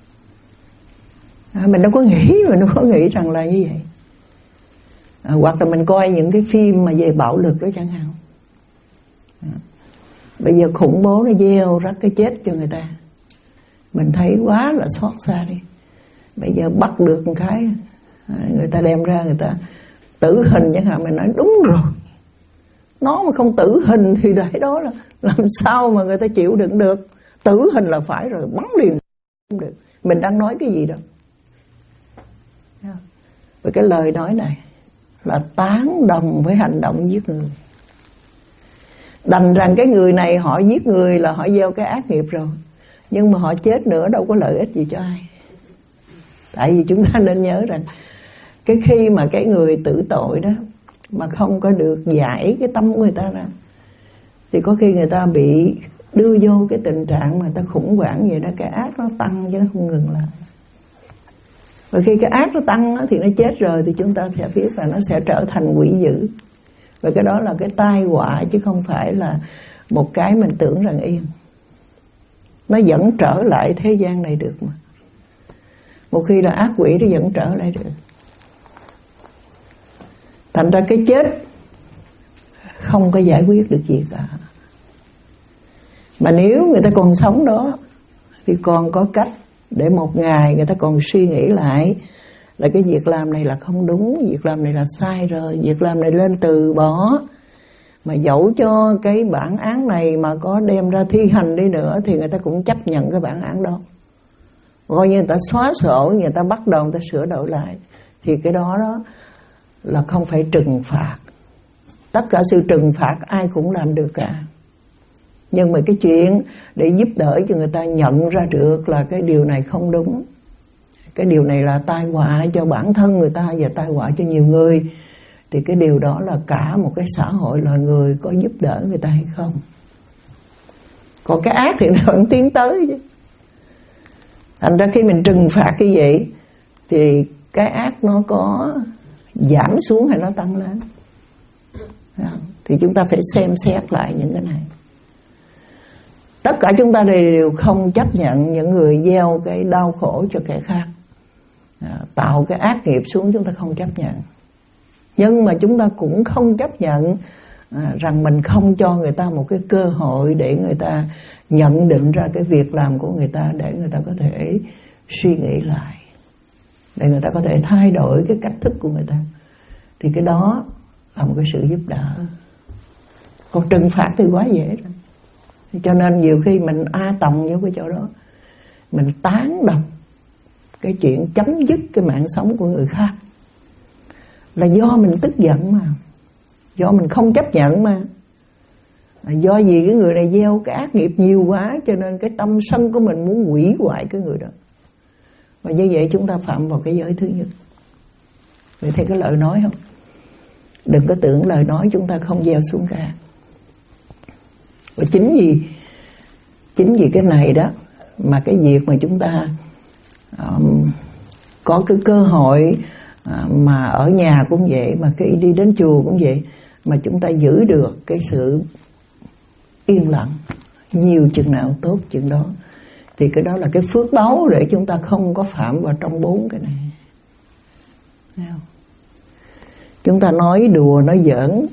À, mình đâu có nghĩ, mình đâu có nghĩ rằng là như vậy. À, hoặc là mình coi những cái phim mà về bạo lực đó chẳng hạn. À, bây giờ khủng bố nó gieo rắc cái chết cho người ta, mình thấy quá là xót xa đi. Bây giờ bắt được một cái, à, người ta đem ra người ta tử hình chẳng hạn, mình nói đúng rồi. Nó mà không tử hình thì để đó là làm sao mà người ta chịu đựng được. Tử hình là phải rồi, bắn liền không được. Mình đang nói cái gì đâu. Và cái lời nói này là tán đồng với hành động giết người. Đành rằng cái người này họ giết người là họ gieo cái ác nghiệp rồi, nhưng mà họ chết nữa đâu có lợi ích gì cho ai. Tại vì chúng ta nên nhớ rằng cái khi mà cái người tử tội đó mà không có được giải cái tâm của người ta ra, thì có khi người ta bị đưa vô cái tình trạng mà người ta khủng hoảng vậy đó, cái ác nó tăng chứ nó không ngừng lại. Và khi cái ác nó tăng đó, thì nó chết rồi thì chúng ta sẽ biết là nó sẽ trở thành quỷ dữ. Và cái đó là cái tai họa chứ không phải là một cái mình tưởng rằng yên. Nó vẫn trở lại thế gian này được mà. Một khi là ác quỷ nó vẫn trở lại được. Thành ra cái chết không có giải quyết được gì cả. Mà nếu người ta còn sống đó thì còn có cách để một ngày người ta còn suy nghĩ lại là cái việc làm này là không đúng, việc làm này là sai rồi, việc làm này lên từ bỏ. Mà dẫu cho cái bản án này mà có đem ra thi hành đi nữa thì người ta cũng chấp nhận cái bản án đó. Coi như người ta xóa sổ, người ta bắt đầu người ta sửa đổi lại, thì cái đó đó là không phải trừng phạt. Tất cả sự trừng phạt ai cũng làm được cả. Nhưng mà cái chuyện để giúp đỡ cho người ta nhận ra được là cái điều này không đúng, cái điều này là tai họa cho bản thân người ta và tai họa cho nhiều người, thì cái điều đó là cả một cái xã hội loài người có giúp đỡ người ta hay không. Còn cái ác thì nó vẫn tiến tới chứ. Thành ra khi mình trừng phạt như vậy thì cái ác nó có giảm xuống hay nó tăng lên, thì chúng ta phải xem xét lại những cái này. Tất cả chúng ta đều không chấp nhận những người gieo cái đau khổ cho kẻ khác, à, tạo cái ác nghiệp xuống, chúng ta không chấp nhận. Nhưng mà chúng ta cũng không chấp nhận à, rằng mình không cho người ta một cái cơ hội để người ta nhận định ra cái việc làm của người ta, để người ta có thể suy nghĩ lại, để người ta có thể thay đổi cái cách thức của người ta. Thì cái đó là một cái sự giúp đỡ. Còn trừng phạt thì quá dễ rồi. Cho nên nhiều khi mình a tòng vô cái chỗ đó, mình tán đồng cái chuyện chấm dứt cái mạng sống của người khác, là do mình tức giận mà, do mình không chấp nhận mà, là do vì cái người này gieo cái ác nghiệp nhiều quá, cho nên cái tâm sân của mình muốn hủy hoại cái người đó. Và như vậy chúng ta phạm vào cái giới thứ nhất. Vậy thấy cái lời nói không? Đừng có tưởng lời nói chúng ta không gieo xuống cả. Và chính vì chính vì cái này đó mà cái việc mà chúng ta um, có cái cơ hội uh, mà ở nhà cũng vậy, mà khi đi đến chùa cũng vậy, mà chúng ta giữ được cái sự yên lặng, nhiều chừng nào tốt chừng đó. Thì cái đó là cái phước báu để chúng ta không có phạm vào trong bốn cái này. Thấy không? Chúng ta nói đùa, nói giỡn,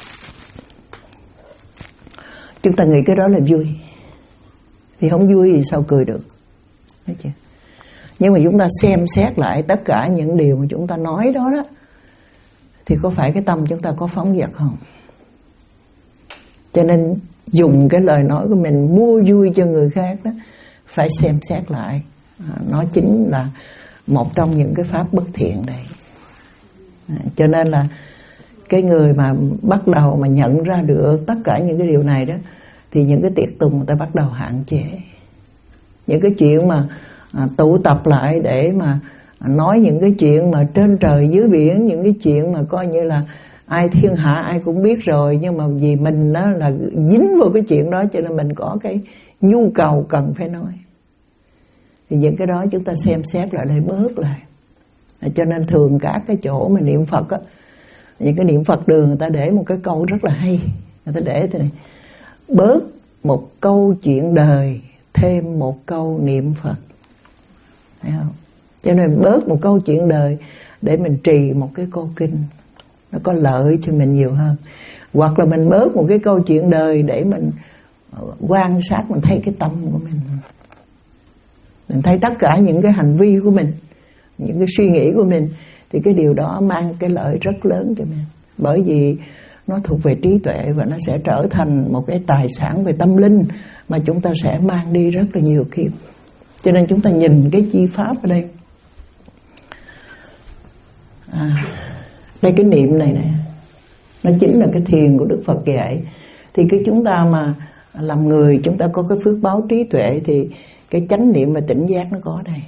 chúng ta nghĩ cái đó là vui, thì không vui thì sao cười được. Thấy chưa? Nhưng mà chúng ta xem xét lại tất cả những điều mà chúng ta nói đó đó, thì có phải cái tâm chúng ta có phóng dật không? Cho nên dùng cái lời nói của mình mua vui cho người khác đó, phải xem xét lại. à, Nó chính là một trong những cái pháp bất thiện đây. à, Cho nên là cái người mà bắt đầu mà nhận ra được tất cả những cái điều này đó, thì những cái tiệc tùng người ta bắt đầu hạn chế. Những cái chuyện mà à, tụ tập lại để mà nói những cái chuyện mà trên trời dưới biển, những cái chuyện mà coi như là ai thiên hạ ai cũng biết rồi, nhưng mà vì mình đó là dính vào cái chuyện đó, cho nên mình có cái nhu cầu cần phải nói. Thì những cái đó chúng ta xem xét lại để bớt lại. à, Cho nên thường các cái chỗ mà niệm Phật á, những cái niệm Phật đường người ta để một cái câu rất là hay. Người ta để thế này: bớt một câu chuyện đời, thêm một câu niệm Phật. Thấy không? Cho nên bớt một câu chuyện đời để mình trì một cái câu kinh, nó có lợi cho mình nhiều hơn. Hoặc là mình bớt một cái câu chuyện đời để mình quan sát, mình thấy cái tâm của mình, mình thấy tất cả những cái hành vi của mình, những cái suy nghĩ của mình, thì cái điều đó mang cái lợi rất lớn cho mình. Bởi vì nó thuộc về trí tuệ và nó sẽ trở thành một cái tài sản về tâm linh mà chúng ta sẽ mang đi rất là nhiều kiếp. Cho nên chúng ta nhìn cái chi pháp ở đây. À, đây cái niệm này nè, nó chính là cái thiền của Đức Phật dạy. Thì cái chúng ta mà làm người, chúng ta có cái phước báo trí tuệ, thì cái chánh niệm và tỉnh giác nó có đây.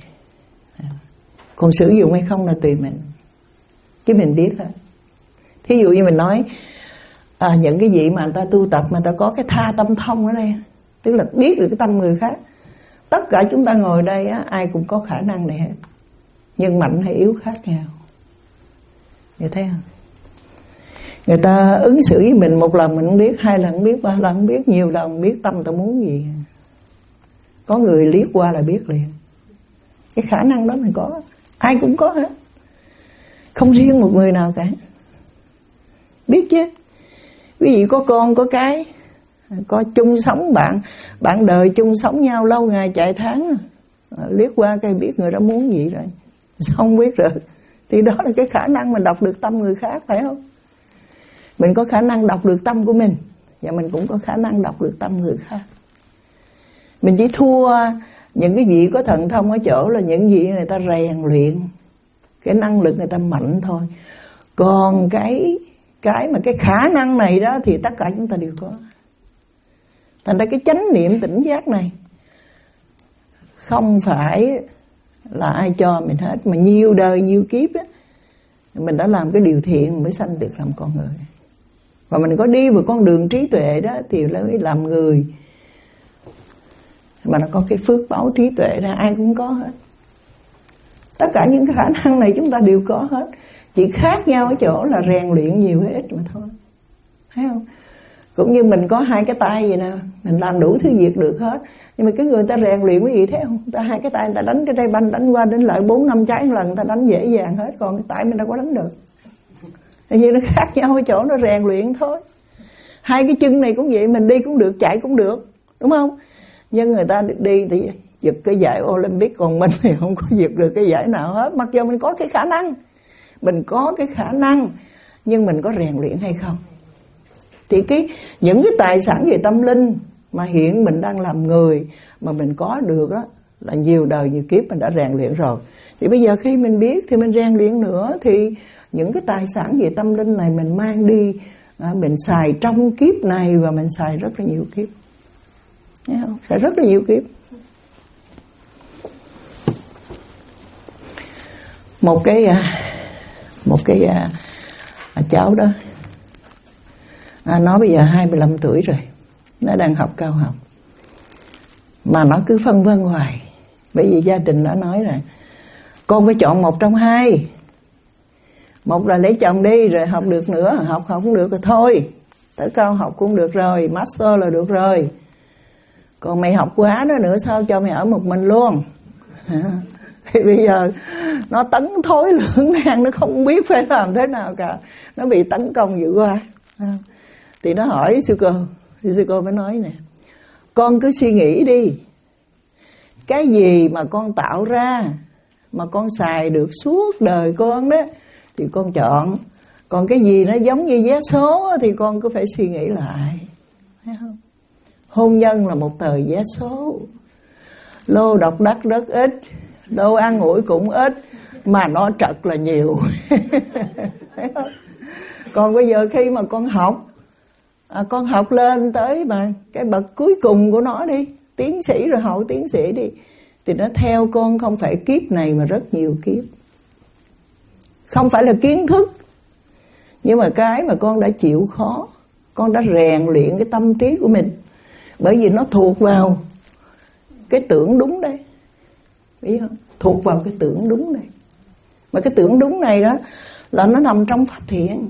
Còn sử dụng hay không là tùy mình, cái mình biết thôi. Thí dụ như mình nói à, những cái gì mà người ta tu tập mà người ta có cái tha tâm thông ở đây, tức là biết được cái tâm người khác. Tất cả chúng ta ngồi đây á, ai cũng có khả năng này hết, nhưng mạnh hay yếu khác nhau. Vậy thấy không? Người ta ứng xử với mình một lần mình không biết, hai lần không biết, ba lần không biết, nhiều lần biết tâm ta muốn gì. Có người liếc qua là biết liền. Cái khả năng đó mình có, ai cũng có hết, không riêng một người nào cả. Biết chứ? Quý vị có con có cái, có chung sống bạn, bạn đời chung sống nhau lâu ngày chạy tháng, liếc qua cái biết người đó muốn gì rồi, không biết rồi. Thì đó là cái khả năng mình đọc được tâm người khác, phải không? Mình có khả năng đọc được tâm của mình, và mình cũng có khả năng đọc được tâm người khác. Mình chỉ thua những cái vị có thần thông ở chỗ là những vị người ta rèn luyện, cái năng lực người ta mạnh thôi. Còn cái cái mà cái khả năng này đó thì tất cả chúng ta đều có. Thành ra cái chánh niệm tỉnh giác này không phải là ai cho mình hết, mà nhiều đời nhiều kiếp á, mình đã làm cái điều thiện mới sanh được làm con người. Và mình có đi vào con đường trí tuệ đó thì mới làm người mà nó có cái phước báo trí tuệ ra, ai cũng có hết. Tất cả những cái khả năng này chúng ta đều có hết, chỉ khác nhau ở chỗ là rèn luyện nhiều hay ít mà thôi. Thấy không? Cũng như mình có hai cái tay vậy nè, mình làm đủ thứ việc được hết. Nhưng mà cái người ta rèn luyện cái gì thế không? Ta hai cái tay người ta đánh cái tay banh đánh qua đến lại bốn năm trái một lần, người ta đánh dễ dàng hết. Còn cái tay mình đâu có đánh được. Tại vì nó khác nhau ở chỗ nó rèn luyện thôi. Hai cái chân này cũng vậy, mình đi cũng được, chạy cũng được, đúng không? Nhưng người ta đi thì giật cái giải Olympic, còn mình thì không có giật được cái giải nào hết. Mặc dù mình có cái khả năng, mình có cái khả năng, nhưng mình có rèn luyện hay không? Thì cái những cái tài sản về tâm linh mà hiện mình đang làm người mà mình có được đó là nhiều đời nhiều kiếp mình đã rèn luyện rồi. Thì bây giờ khi mình biết thì mình rèn luyện nữa, thì những cái tài sản về tâm linh này mình mang đi, à, mình xài trong kiếp này và mình xài rất là nhiều kiếp. Thấy không? Xài rất là nhiều kiếp. Một cái một cái à, cháu đó, à, nó bây giờ hai mươi lăm tuổi rồi, nó đang học cao học, mà nó cứ phân vân hoài. Bởi vì gia đình đã nói là con phải chọn một trong hai, một là lấy chồng đi rồi học được nữa, học học không được rồi thôi, tới cao học cũng được rồi, master là được rồi, Còn mày học quá đó nữa, sao cho mày ở một mình luôn. Thì bây giờ nó tấn thối lưỡng nan, nó không biết phải làm thế nào cả, nó bị tấn công dữ quá. Thì nó hỏi sư cô, thì sư cô mới nói nè, con cứ suy nghĩ đi, cái gì mà con tạo ra mà con xài được suốt đời con đó thì con chọn. Còn cái gì nó giống như vé số thì con cứ phải suy nghĩ lại, thấy không? Hôn nhân là một tờ vé số, lô độc đắc rất ít, đâu ăn ủi cũng ít, mà nó trật là nhiều. Thấy không? Còn bây giờ khi mà con học, à, con học lên tới mà cái bậc cuối cùng của nó đi, tiến sĩ rồi hậu tiến sĩ đi, thì nó theo con không phải kiếp này mà rất nhiều kiếp. Không phải là kiến thức, nhưng mà cái mà con đã chịu khó, con đã rèn luyện cái tâm trí của mình. Bởi vì nó thuộc vào cái tưởng đúng đây, biết không? Thuộc vào cái tưởng đúng này. Mà cái tưởng đúng này đó là nó nằm trong pháp thiện.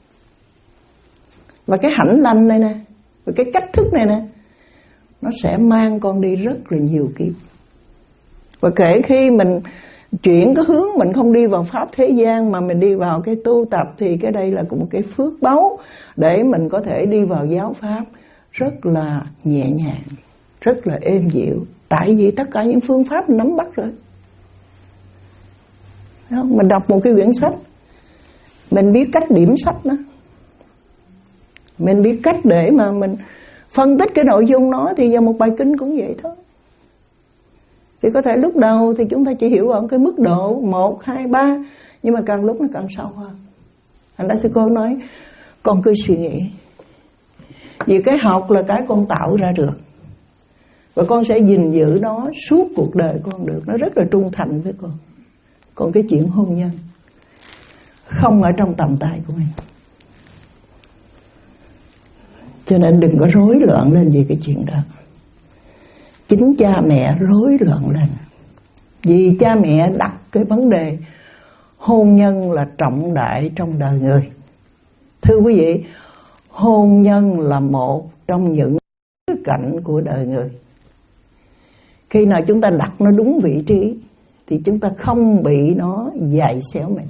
Và cái hạnh lành này nè, và cái cách thức này nè, nó sẽ mang con đi rất là nhiều kiếp. Và kể khi mình chuyển cái hướng, mình không đi vào pháp thế gian mà mình đi vào cái tu tập, thì cái đây là cũng cái phước báu để mình có thể đi vào giáo pháp rất là nhẹ nhàng, rất là êm dịu. Tại vì tất cả những phương pháp mình nắm bắt rồi. Mình đọc một cái quyển sách, mình biết cách điểm sách đó, mình biết cách để mà mình phân tích cái nội dung nó, thì vào một bài kinh cũng vậy thôi. Thì có thể lúc đầu thì chúng ta chỉ hiểu ở cái mức độ một, hai, ba, nhưng mà càng lúc nó càng sâu hơn. Thành ra sư cô nói, con cứ suy nghĩ. Vì cái học là cái con tạo ra được, và con sẽ gìn giữ nó suốt cuộc đời con được. Nó rất là trung thành với con. Còn cái chuyện hôn nhân không ở trong tầm tay của mình. Cho nên đừng có rối loạn lên về cái chuyện đó. Chính cha mẹ rối loạn lên, vì cha mẹ đặt cái vấn đề hôn nhân là trọng đại trong đời người. Thưa quý vị, hôn nhân là một trong những cạnh của đời người. Khi nào chúng ta đặt nó đúng vị trí thì chúng ta không bị nó dày xéo mình.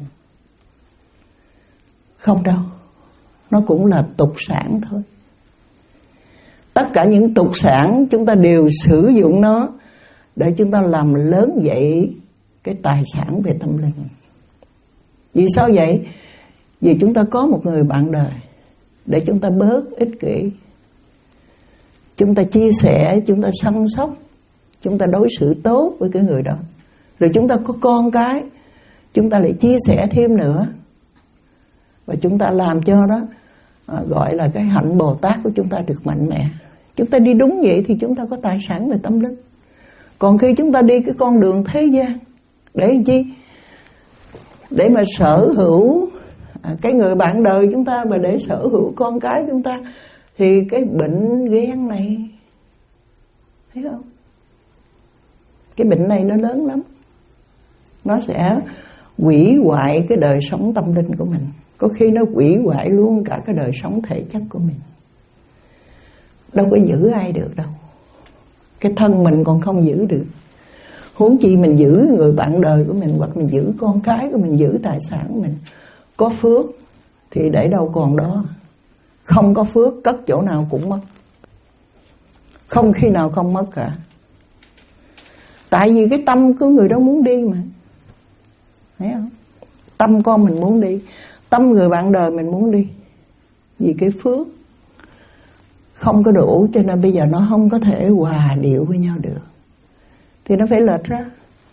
Không đâu, nó cũng là tục sản thôi. Tất cả những tục sản chúng ta đều sử dụng nó để chúng ta làm lớn dậy cái tài sản về tâm linh. Vì sao vậy? Vì chúng ta có một người bạn đời để chúng ta bớt ích kỷ, chúng ta chia sẻ, chúng ta săn sóc, chúng ta đối xử tốt với cái người đó. Rồi chúng ta có con cái, chúng ta lại chia sẻ thêm nữa, và chúng ta làm cho đó à, gọi là cái hạnh Bồ Tát của chúng ta được mạnh mẽ. Chúng ta đi đúng vậy thì chúng ta có tài sản về tâm linh. Còn khi chúng ta đi cái con đường thế gian, để làm chi? Để mà sở hữu à, cái người bạn đời chúng ta, và để sở hữu con cái chúng ta, thì cái bệnh ghen này, thấy không? Cái bệnh này nó lớn lắm. Nó sẽ hủy hoại cái đời sống tâm linh của mình. Có khi nó hủy hoại luôn cả cái đời sống thể chất của mình. Đâu có giữ ai được đâu. Cái thân mình còn không giữ được, huống chi mình giữ người bạn đời của mình, hoặc mình giữ con cái của mình, giữ tài sản của mình. Có phước thì để đâu còn đó, không có phước cất chỗ nào cũng mất, không khi nào không mất cả. Tại vì cái tâm của người đó muốn đi mà, thấy không? Tâm con mình muốn đi, tâm người bạn đời mình muốn đi. Vì cái phước không có đủ, cho nên bây giờ nó không có thể hòa điệu với nhau được, thì nó phải lệch ra.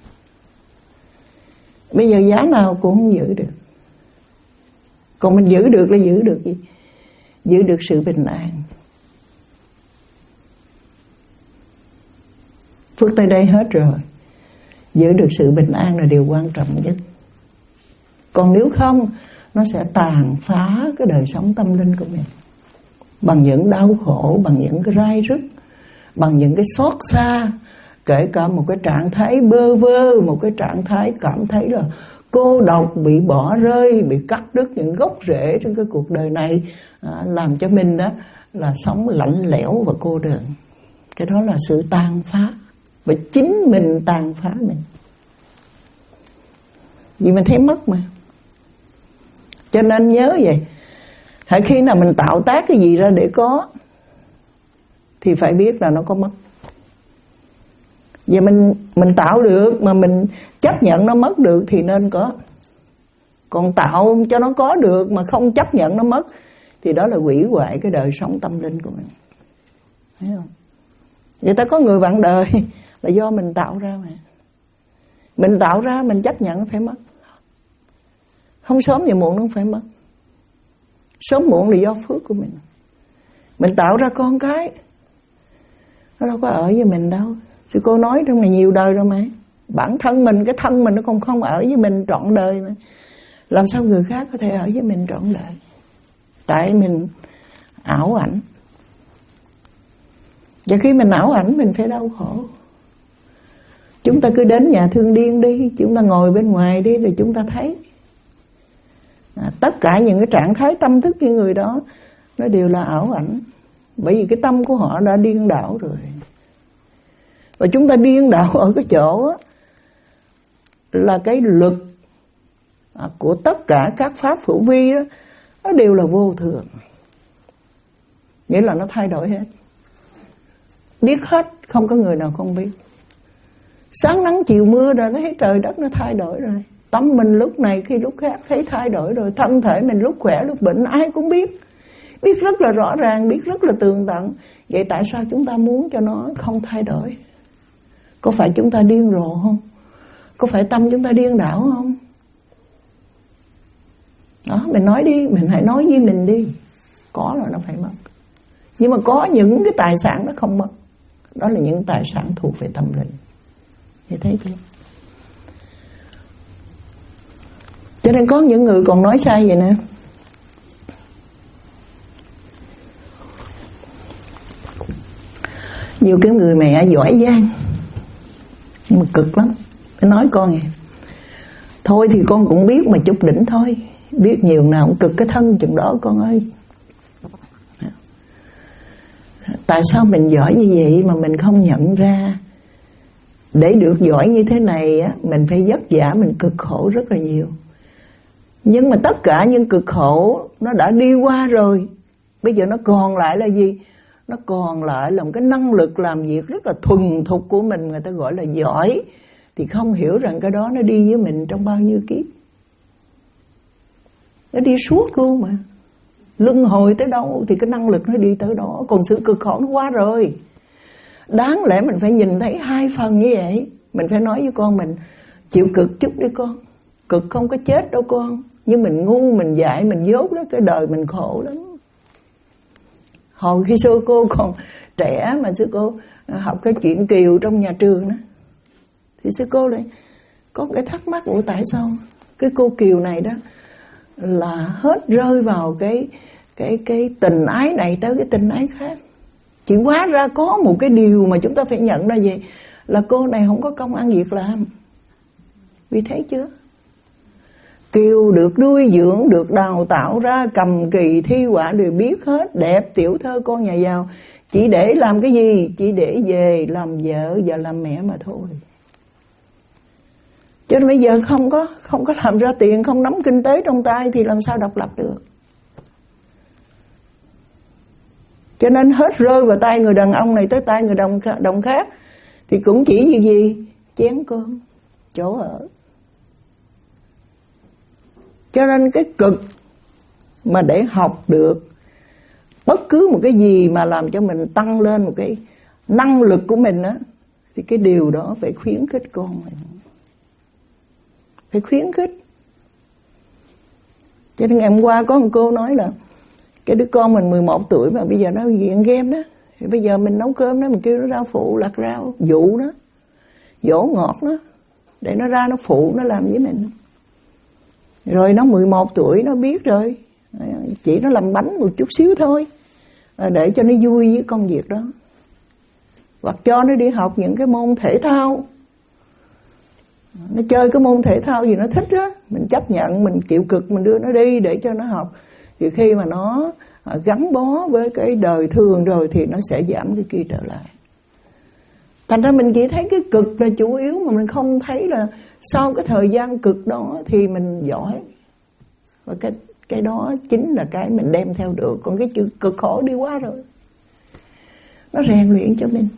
Bây giờ giá nào cũng không giữ được. Còn mình giữ được là giữ được gì? Giữ được sự bình an. Phước tới đây hết rồi, giữ được sự bình an là điều quan trọng nhất. Còn nếu không, nó sẽ tàn phá cái đời sống tâm linh của mình, bằng những đau khổ, bằng những cái rai rứt, bằng những cái xót xa, kể cả một cái trạng thái bơ vơ, một cái trạng thái cảm thấy là cô độc, bị bỏ rơi, bị cắt đứt những gốc rễ trong cái cuộc đời này, à, làm cho mình đó là sống lạnh lẽo và cô đơn. Cái đó là sự tàn phá, và chính mình tàn phá mình, vì mình thấy mất mà. Cho nên nhớ vậy, hãy khi nào mình tạo tác cái gì ra để có thì phải biết là nó có mất. Và mình mình tạo được mà mình chấp nhận nó mất được thì nên có. Còn tạo cho nó có được mà không chấp nhận nó mất thì đó là hủy hoại cái đời sống tâm linh của mình. Thấy không? Người ta có người bạn đời là do mình tạo ra mà. Mình tạo ra mình chấp nhận nó phải mất. Không sớm thì muộn nó không phải mất. Sớm muộn là do phước của mình. Mình tạo ra con cái, nó đâu có ở với mình đâu. Sư cô nói trong này nhiều đời rồi mà. Bản thân mình, cái thân mình nó còn không ở với mình trọn đời mà. Làm sao người khác có thể ở với mình trọn đời? Tại mình ảo ảnh. Và khi mình ảo ảnh mình phải đau khổ. Chúng ta cứ đến nhà thương điên đi, chúng ta ngồi bên ngoài đi rồi chúng ta thấy à, tất cả những cái trạng thái tâm thức của người đó nó đều là ảo ảnh. Bởi vì cái tâm của họ đã điên đảo rồi. Và chúng ta điên đảo ở cái chỗ á, là cái lực à, của tất cả các pháp hữu vi đó, nó đều là vô thường. Nghĩa là nó thay đổi hết. Biết hết, không có người nào không biết. Sáng nắng chiều mưa rồi nó thấy trời đất nó thay đổi rồi. Tâm mình lúc này khi lúc khác thấy thay đổi rồi. Thân thể mình lúc khỏe lúc bệnh ai cũng biết. Biết rất là rõ ràng, biết rất là tường tận. Vậy tại sao chúng ta muốn cho nó không thay đổi? Có phải chúng ta điên rồ không? Có phải tâm chúng ta điên đảo không? Đó, mình nói đi, mình hãy nói với mình đi. Có là nó phải mất. Nhưng mà có những cái tài sản nó không mất. Đó là những tài sản thuộc về tâm linh. Thì thấy chưa? Cho nên có những người còn nói sai vậy nè. Nhiều cái người mẹ giỏi giang nhưng mà cực lắm. Phải nói con vậy. Thôi thì con cũng biết mà chút đỉnh thôi. Biết nhiều nào cũng cực cái thân chừng đó con ơi. Tại sao mình giỏi như vậy mà mình không nhận ra? Để được giỏi như thế này á, mình phải vất vả, mình cực khổ rất là nhiều. Nhưng mà tất cả những cực khổ nó đã đi qua rồi. Bây giờ nó còn lại là gì? Nó còn lại là một cái năng lực làm việc rất là thuần thục của mình. Người ta gọi là giỏi. Thì không hiểu rằng cái đó nó đi với mình trong bao nhiêu kiếp. Nó đi suốt luôn mà. Luân hồi tới đâu thì cái năng lực nó đi tới đó. Còn sự cực khổ nó qua rồi. Đáng lẽ mình phải nhìn thấy hai phần như vậy. Mình phải nói với con mình, chịu cực chút đi con. Cực không có chết đâu con. Nhưng mình ngu, mình dại, mình dốt đó. Cái đời mình khổ lắm. Hồi khi sư cô còn trẻ mà sư cô học cái chuyện Kiều trong nhà trường đó, thì sư cô lại có cái thắc mắc, ủa tại sao cái cô Kiều này đó là hết rơi vào cái cái cái tình ái này tới cái tình ái khác. Chỉ hóa ra có một cái điều mà chúng ta phải nhận ra gì, là cô này không có công ăn việc làm. Vì thấy chưa? Kiều được nuôi dưỡng, được đào tạo ra, cầm kỳ thi họa đều biết hết, đẹp tiểu thơ con nhà giàu, chỉ để làm cái gì? Chỉ để về làm vợ và làm mẹ mà thôi. Cho nên bây giờ không có không có làm ra tiền, không nắm kinh tế trong tay thì làm sao độc lập được. Cho nên hết rơi vào tay người đàn ông này tới tay người đồng đồng khác thì cũng chỉ gì gì chén cơm, chỗ ở. Cho nên cái cực mà để học được bất cứ một cái gì mà làm cho mình tăng lên một cái năng lực của mình á, thì cái điều đó phải khuyến khích con mình. Phải khuyến khích. Cho nên ngày hôm qua có một cô nói là cái đứa con mình mười một tuổi mà bây giờ nó nghiện game đó, thì bây giờ mình nấu cơm đó, mình kêu nó ra phụ lặt rau, dụ nó, dỗ ngọt nó, để nó ra nó phụ, nó làm với mình. Rồi nó mười một tuổi nó biết rồi, chỉ nó làm bánh một chút xíu thôi, để cho nó vui với công việc đó. Hoặc cho nó đi học những cái môn thể thao, nó chơi cái môn thể thao gì nó thích á, mình chấp nhận, mình chịu cực, mình đưa nó đi để cho nó học. Thì khi mà nó gắn bó với cái đời thường rồi thì nó sẽ giảm cái kia trở lại. Thành ra mình chỉ thấy cái cực là chủ yếu, mà mình không thấy là sau cái thời gian cực đó thì mình giỏi. Và cái, cái đó chính là cái mình đem theo được. Còn cái chữ cực khổ đi qua rồi, nó rèn luyện cho mình.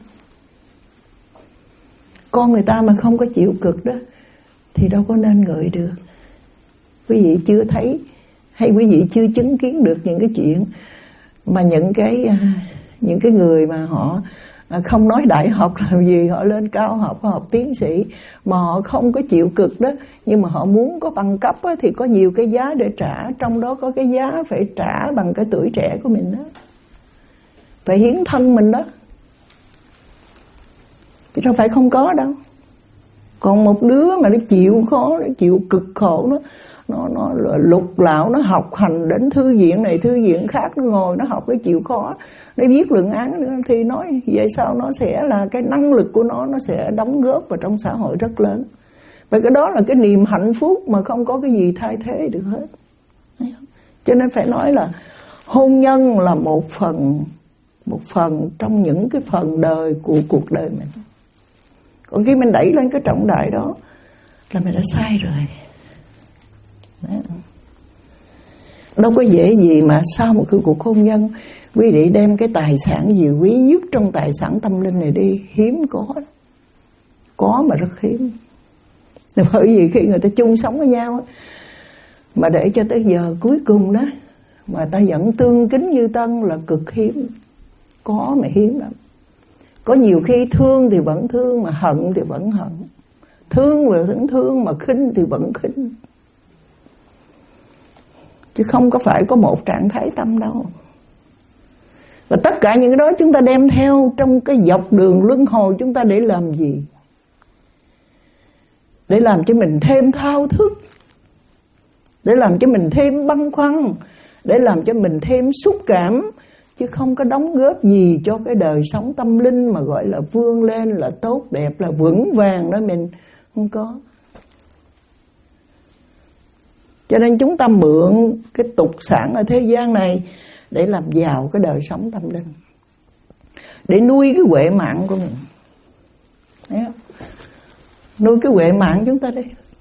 Con người ta mà không có chịu cực đó thì đâu có nên ngợi được. Quý vị chưa thấy hay quý vị chưa chứng kiến được những cái chuyện mà những cái những cái người mà họ không nói đại học làm gì, họ lên cao học, họ học tiến sĩ mà họ không có chịu cực đó, nhưng mà họ muốn có bằng cấp đó, thì có nhiều cái giá để trả. Trong đó có cái giá phải trả bằng cái tuổi trẻ của mình đó, phải hiến thân mình đó, chứ đâu phải không có đâu. Còn một đứa mà nó chịu khó, nó chịu cực khổ, nó nó nó lục lạo, nó học hành đến thư viện này thư viện khác, nó ngồi nó học, nó chịu khó, nó viết luận án nữa, thì nói vậy sao nó sẽ là cái năng lực của nó nó sẽ đóng góp vào trong xã hội rất lớn. Và cái đó là cái niềm hạnh phúc mà không có cái gì thay thế được hết. Cho nên phải nói là hôn nhân là một phần một phần trong những cái phần đời của cuộc đời mình. Còn khi mình đẩy lên cái trọng đại đó là mình đã sai rồi. Đấy. Đâu có dễ gì mà sau một cái cuộc hôn nhân quý vị đem cái tài sản gì quý nhất trong tài sản tâm linh này đi, hiếm có. Có mà rất hiếm. Bởi vì khi người ta chung sống với nhau mà để cho tới giờ cuối cùng đó mà ta vẫn tương kính như tân là cực hiếm. Có mà hiếm lắm. Có nhiều khi thương thì vẫn thương, mà hận thì vẫn hận. Thương thì vẫn thương, mà khinh thì vẫn khinh. Chứ không có phải có một trạng thái tâm đâu. Và tất cả những cái đó chúng ta đem theo trong cái dọc đường luân hồi chúng ta để làm gì? Để làm cho mình thêm thao thức, để làm cho mình thêm băn khoăn, để làm cho mình thêm xúc cảm, chứ không có đóng góp gì cho cái đời sống tâm linh mà gọi là vươn lên, là tốt đẹp, là vững vàng đó, mình không có. Cho nên chúng ta mượn cái tục sản ở thế gian này để làm giàu cái đời sống tâm linh, để nuôi cái huệ mạng của mình. Thấy không? Nuôi cái huệ mạng chúng ta đi.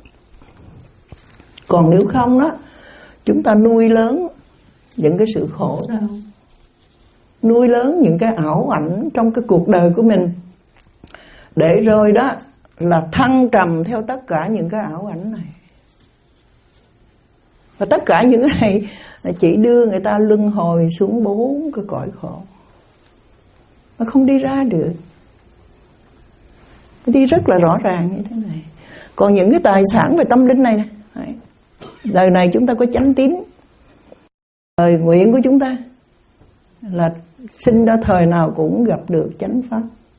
Còn nếu không đó, chúng ta nuôi lớn những cái sự khổ đâu, nuôi lớn những cái ảo ảnh trong cái cuộc đời của mình, để rồi đó là thăng trầm theo tất cả những cái ảo ảnh này. Và tất cả những cái này là chỉ đưa người ta luân hồi xuống bốn cái cõi khổ, mà không đi ra được. Đi rất là rõ ràng như thế này. Còn những cái tài sản về tâm linh này, này đời này chúng ta có chánh tín, đời nguyện của chúng ta là sinh ra thời nào cũng gặp được chánh pháp.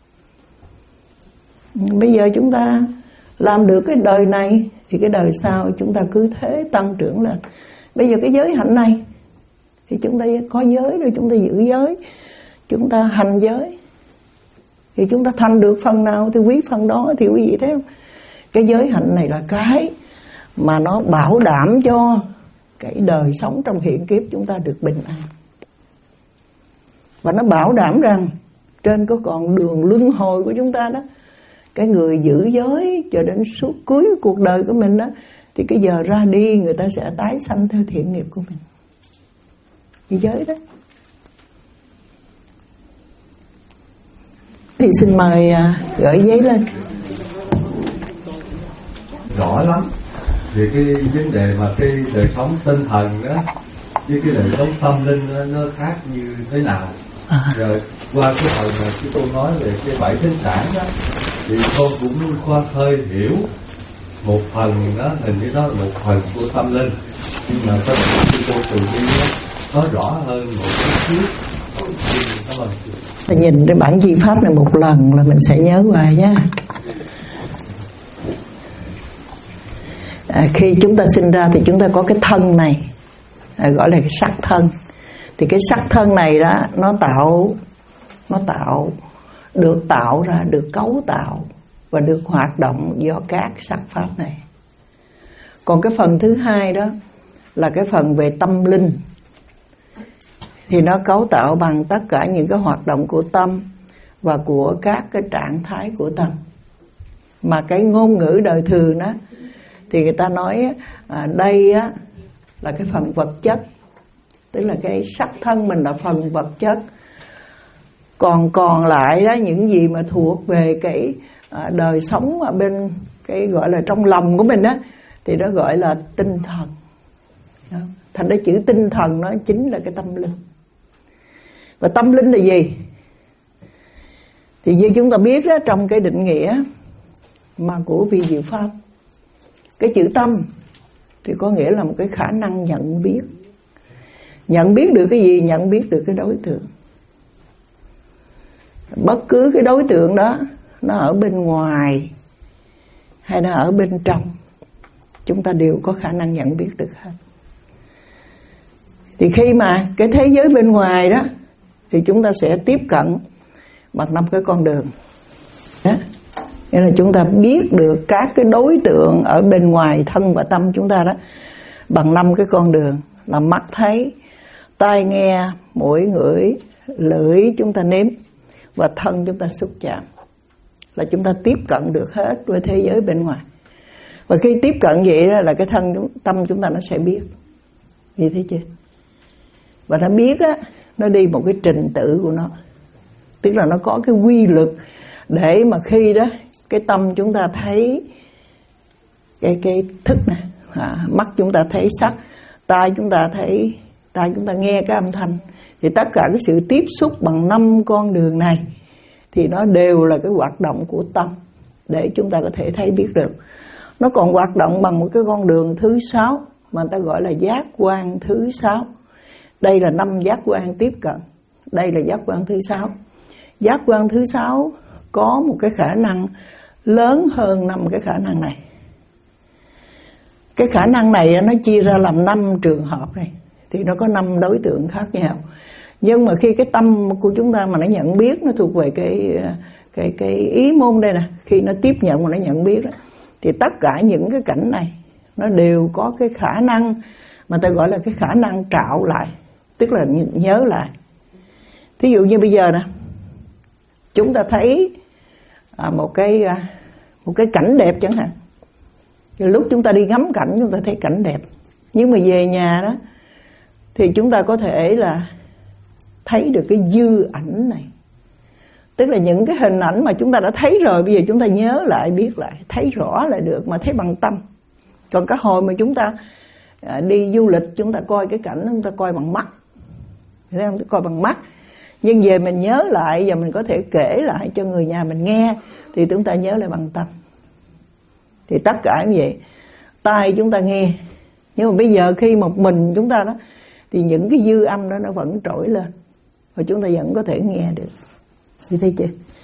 Bây giờ chúng ta làm được cái đời này thì cái đời sau chúng ta cứ thế tăng trưởng lên. Bây giờ cái giới hạnh này thì chúng ta có giới rồi, chúng ta giữ giới, chúng ta hành giới, thì chúng ta thành được phần nào thì quý phần đó. Thì quý vị thấy không? Cái giới hạnh này là cái mà nó bảo đảm cho cái đời sống trong hiện kiếp chúng ta được bình an. Và nó bảo đảm rằng trên cái con đường luân hồi của chúng ta đó, cái người giữ giới cho đến suốt cuối cuộc đời của mình đó, thì cái giờ ra đi người ta sẽ tái sanh theo thiện nghiệp của mình. Giữ giới đó. Thì xin mời uh, gửi giấy lên. Rõ lắm. Vì cái vấn đề mà cái đời sống tinh thần đó với cái đời sống tâm linh đó, nó khác như thế nào. À. Rồi qua cái phần mà chúng tôi nói về cái bảy thính sản đó, thì tôi cũng khoan khơi hiểu một phần đó, hình như đó là một phần của tâm linh, nhưng mà có thể cô từ đi nó rõ hơn một chút xíu. Cảm ơn. Nhìn cái bản di pháp này một lần là mình sẽ nhớ hoài nha. À, khi chúng ta sinh ra thì chúng ta có cái thân này, à, gọi là cái sắc thân. Thì cái sắc thân này đó nó tạo nó tạo được tạo ra, được cấu tạo và được hoạt động do các sắc pháp này. Còn cái phần thứ hai đó là cái phần về tâm linh, thì nó cấu tạo bằng tất cả những cái hoạt động của tâm và của các cái trạng thái của tâm. Mà cái ngôn ngữ đời thường đó thì người ta nói à, đây á là cái phần vật chất, tức là cái sắc thân mình là phần vật chất. Còn còn lại đó, những gì mà thuộc về cái à, đời sống ở bên cái gọi là trong lòng của mình đó, thì đó gọi là tinh thần. Thành ra chữ tinh thần nó chính là cái tâm linh. Và tâm linh là gì? Thì như chúng ta biết đó, trong cái định nghĩa mà của vi diệu pháp, cái chữ tâm thì có nghĩa là một cái khả năng nhận biết. Nhận biết được cái gì? Nhận biết được cái đối tượng. Bất cứ cái đối tượng đó nó ở bên ngoài hay nó ở bên trong, chúng ta đều có khả năng nhận biết được hết. Thì khi mà cái thế giới bên ngoài đó thì chúng ta sẽ tiếp cận bằng năm cái con đường đó. Nghĩa là chúng ta biết được các cái đối tượng ở bên ngoài thân và tâm chúng ta đó bằng năm cái con đường là mắt thấy, tai nghe, mũi ngửi, lưỡi chúng ta nếm và thân chúng ta xúc chạm, là chúng ta tiếp cận được hết với thế giới bên ngoài. Và khi tiếp cận vậy đó là cái thân tâm chúng ta nó sẽ biết. Vậy thấy chưa? Và nó biết á, nó đi một cái trình tự của nó, tức là nó có cái quy luật để mà khi đó cái tâm chúng ta thấy cái cái thức này, à, mắt chúng ta thấy sắc, tai chúng ta thấy, tai chúng ta nghe cái âm thanh, thì tất cả cái sự tiếp xúc bằng năm con đường này thì nó đều là cái hoạt động của tâm để chúng ta có thể thấy biết được. Nó còn hoạt động bằng một cái con đường thứ sáu mà người ta gọi là giác quan thứ sáu. Đây là năm giác quan tiếp cận. Đây là giác quan thứ sáu. Giác quan thứ sáu có một cái khả năng lớn hơn năm cái khả năng này. Cái khả năng này nó chia ra làm năm trường hợp này, thì nó có năm đối tượng khác nhau. Nhưng mà khi cái tâm của chúng ta mà nó nhận biết, nó thuộc về cái cái cái ý môn đây nè, khi nó tiếp nhận và nó nhận biết đó, thì tất cả những cái cảnh này nó đều có cái khả năng mà ta gọi là cái khả năng trạo lại, tức là nhớ lại. Thí dụ như bây giờ nè, chúng ta thấy à, một cái à, một cái cảnh đẹp chẳng hạn. Lúc chúng ta đi ngắm cảnh chúng ta thấy cảnh đẹp, nhưng mà về nhà đó thì chúng ta có thể là thấy được cái dư ảnh này, tức là những cái hình ảnh mà chúng ta đã thấy rồi, bây giờ chúng ta nhớ lại, biết lại, thấy rõ lại được, mà thấy bằng tâm. Còn cái hồi mà chúng ta à, đi du lịch, chúng ta coi cái cảnh chúng ta coi bằng mắt, thấy không? Coi bằng mắt, nhưng về mình nhớ lại và mình có thể kể lại cho người nhà mình nghe thì chúng ta nhớ lại bằng tâm. Thì tất cả như vậy, tai chúng ta nghe, nhưng mà bây giờ khi một mình chúng ta đó thì những cái dư âm đó nó vẫn trỗi lên và chúng ta vẫn có thể nghe được. Thì thấy chưa?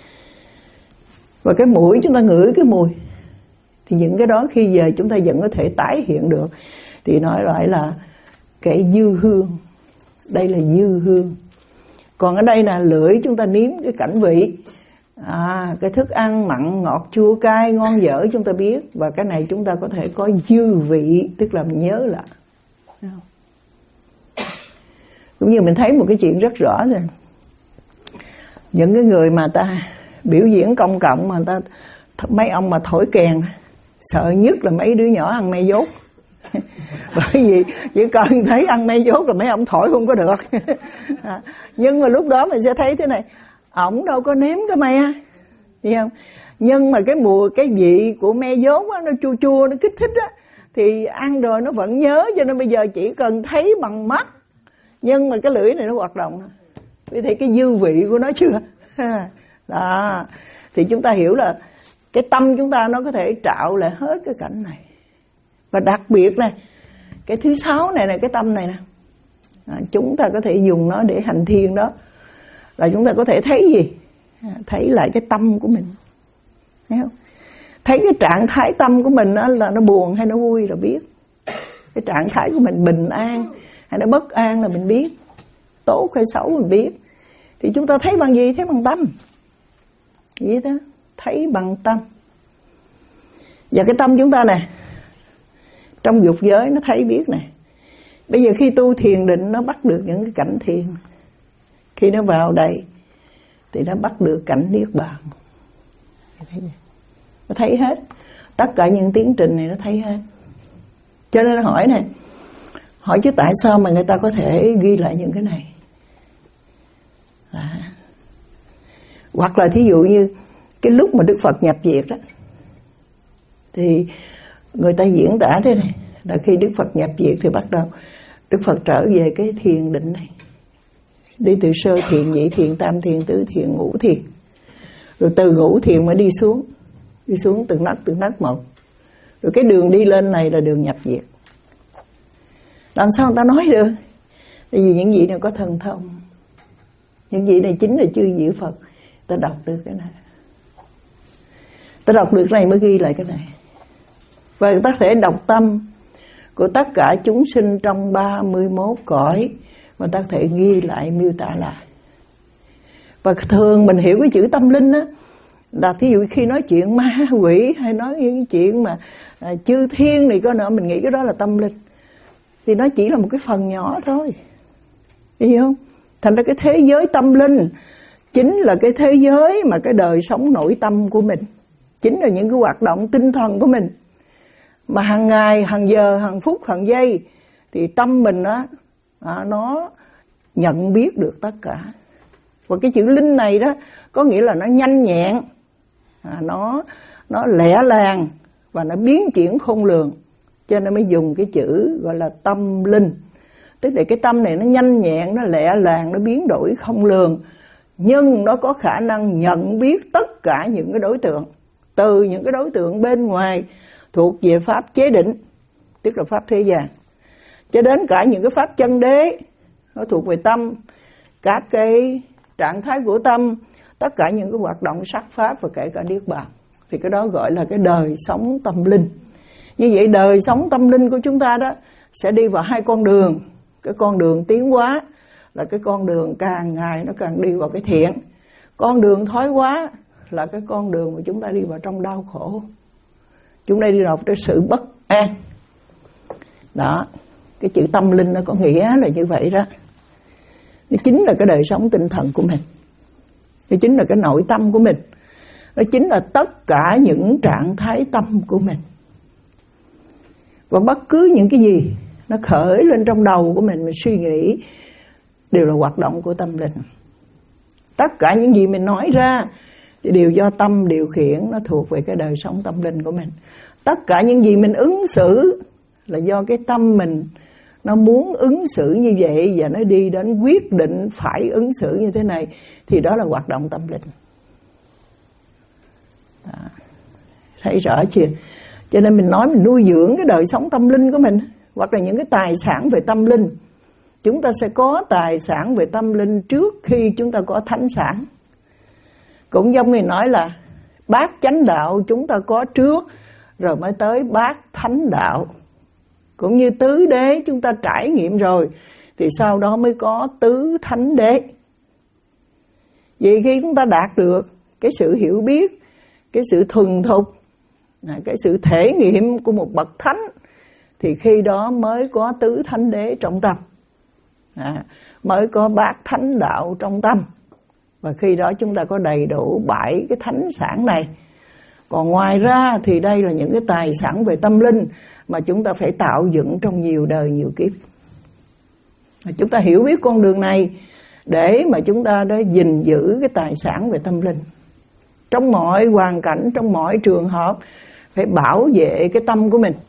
Và cái mũi chúng ta ngửi cái mùi, thì những cái đó khi giờ chúng ta vẫn có thể tái hiện được. Thì nói lại là cái dư hương. Đây là dư hương. Còn ở đây là lưỡi chúng ta nếm cái cảnh vị, à, cái thức ăn mặn, ngọt, chua, cay, ngon dở chúng ta biết. Và cái này chúng ta có thể có dư vị, tức là nhớ lại. Cũng như mình thấy một cái chuyện rất rõ rồi. Những cái người mà ta biểu diễn công cộng mà ta, mấy ông mà thổi kèn, sợ nhất là mấy đứa nhỏ ăn me dốt. Bởi vì chỉ cần thấy ăn me dốt là mấy ông thổi không có được. À, nhưng mà lúc đó mình sẽ thấy thế này, ổng đâu có nếm cái me, hiểu không? Nhưng mà cái mùi, cái vị của me dốt á, nó chua chua, nó kích thích á, thì ăn rồi nó vẫn nhớ. Cho nên bây giờ chỉ cần thấy bằng mắt, nhưng mà cái lưỡi này nó hoạt động. Vì thấy cái dư vị của nó chưa? Đó. Thì chúng ta hiểu là cái tâm chúng ta nó có thể trạo lại hết cái cảnh này. Và đặc biệt này, cái thứ sáu này là cái tâm này nè, à, chúng ta có thể dùng nó để hành thiền đó. Là chúng ta có thể thấy gì? À, thấy lại cái tâm của mình, thấy không? Thấy cái trạng thái tâm của mình đó, là nó buồn hay nó vui là biết. Cái trạng thái của mình bình an hay nó bất an là mình biết. Tốt hay xấu mình biết. Thì chúng ta thấy bằng gì? Thấy bằng tâm. Vậy đó, thấy bằng tâm. Và cái tâm chúng ta nè, trong dục giới nó thấy biết nè. Bây giờ khi tu thiền định nó bắt được những cái cảnh thiền. Khi nó vào đây thì nó bắt được cảnh niết bàn. Nó thấy hết, tất cả những tiến trình này nó thấy hết. Cho nên nó hỏi này, hỏi chứ tại sao mà người ta có thể ghi lại những cái này? À. Hoặc là thí dụ như cái lúc mà Đức Phật nhập diệt đó, thì người ta diễn tả thế này, là khi Đức Phật nhập diệt thì bắt đầu Đức Phật trở về cái thiền định này, đi từ sơ thiền, nhị thiền, tam thiền, tứ thiền, ngũ thiền, rồi từ ngũ thiền mới đi xuống, đi xuống từng nấc từng nấc một, rồi cái đường đi lên này là đường nhập diệt. Làm sao người ta nói được? Tại vì những vị này có thần thông, những vị này chính là chư vị Phật, ta đọc được cái này, ta đọc được cái này mới ghi lại cái này. Và người ta thể đọc tâm của tất cả chúng sinh trong ba mươi mốt cõi, mà ta có thể ghi lại, miêu tả lại. Và thường mình hiểu cái chữ tâm linh á, là thí dụ khi nói chuyện ma quỷ hay nói những chuyện mà à, chư thiên này có nữa, mình nghĩ cái đó là tâm linh, thì nó chỉ là một cái phần nhỏ thôi, hiểu không? Thành ra cái thế giới tâm linh chính là cái thế giới mà cái đời sống nội tâm của mình, chính là những cái hoạt động tinh thần của mình, mà hàng ngày, hàng giờ, hàng phút, hàng giây thì tâm mình á, à, nó nhận biết được tất cả. Và cái chữ linh này đó có nghĩa là nó nhanh nhẹn, à, nó nó lẹ làng và nó biến chuyển khôn lường, cho nên mới dùng cái chữ gọi là tâm linh. Tức là cái tâm này nó nhanh nhẹn, nó lẹ làng, nó biến đổi không lường, nhưng nó có khả năng nhận biết tất cả những cái đối tượng, từ những cái đối tượng bên ngoài thuộc về pháp chế định, tức là pháp thế gian, cho đến cả những cái pháp chân đế, nó thuộc về tâm, các cái trạng thái của tâm, tất cả những cái hoạt động sắc pháp và kể cả niết bàn, thì cái đó gọi là cái đời sống tâm linh. Như vậy đời sống tâm linh của chúng ta đó sẽ đi vào hai con đường. Cái con đường tiến hóa là cái con đường càng ngày nó càng đi vào cái thiện. Con đường thoái hóa là cái con đường mà chúng ta đi vào trong đau khổ, chúng ta đi vào cái sự bất an. Đó, cái chữ tâm linh nó có nghĩa là như vậy đó. Nó chính là cái đời sống tinh thần của mình, nó chính là cái nội tâm của mình, nó chính là tất cả những trạng thái tâm của mình. Và bất cứ những cái gì nó khởi lên trong đầu của mình, mình suy nghĩ, đều là hoạt động của tâm linh. Tất cả những gì mình nói ra thì đều do tâm điều khiển, nó thuộc về cái đời sống tâm linh của mình. Tất cả những gì mình ứng xử là do cái tâm mình nó muốn ứng xử như vậy, và nó đi đến quyết định phải ứng xử như thế này, thì đó là hoạt động tâm linh. Đó. Thấy rõ chưa? Cho nên mình nói mình nuôi dưỡng cái đời sống tâm linh của mình, hoặc là những cái tài sản về tâm linh. Chúng ta sẽ có tài sản về tâm linh trước khi chúng ta có thánh sản. Cũng giống như nói là bát chánh đạo chúng ta có trước, rồi mới tới bát thánh đạo. Cũng như tứ đế chúng ta trải nghiệm rồi, thì sau đó mới có tứ thánh đế. Vì khi chúng ta đạt được cái sự hiểu biết, cái sự thuần thục, cái sự thể nghiệm của một bậc thánh, thì khi đó mới có tứ thánh đế trong tâm, à, mới có bát thánh đạo trong tâm. Và khi đó chúng ta có đầy đủ bảy cái thánh sản này. Còn ngoài ra thì đây là những cái tài sản về tâm linh mà chúng ta phải tạo dựng trong nhiều đời nhiều kiếp. Chúng ta hiểu biết con đường này để mà chúng ta đã gìn giữ cái tài sản về tâm linh. Trong mọi hoàn cảnh, trong mọi trường hợp, phải bảo vệ cái tâm của mình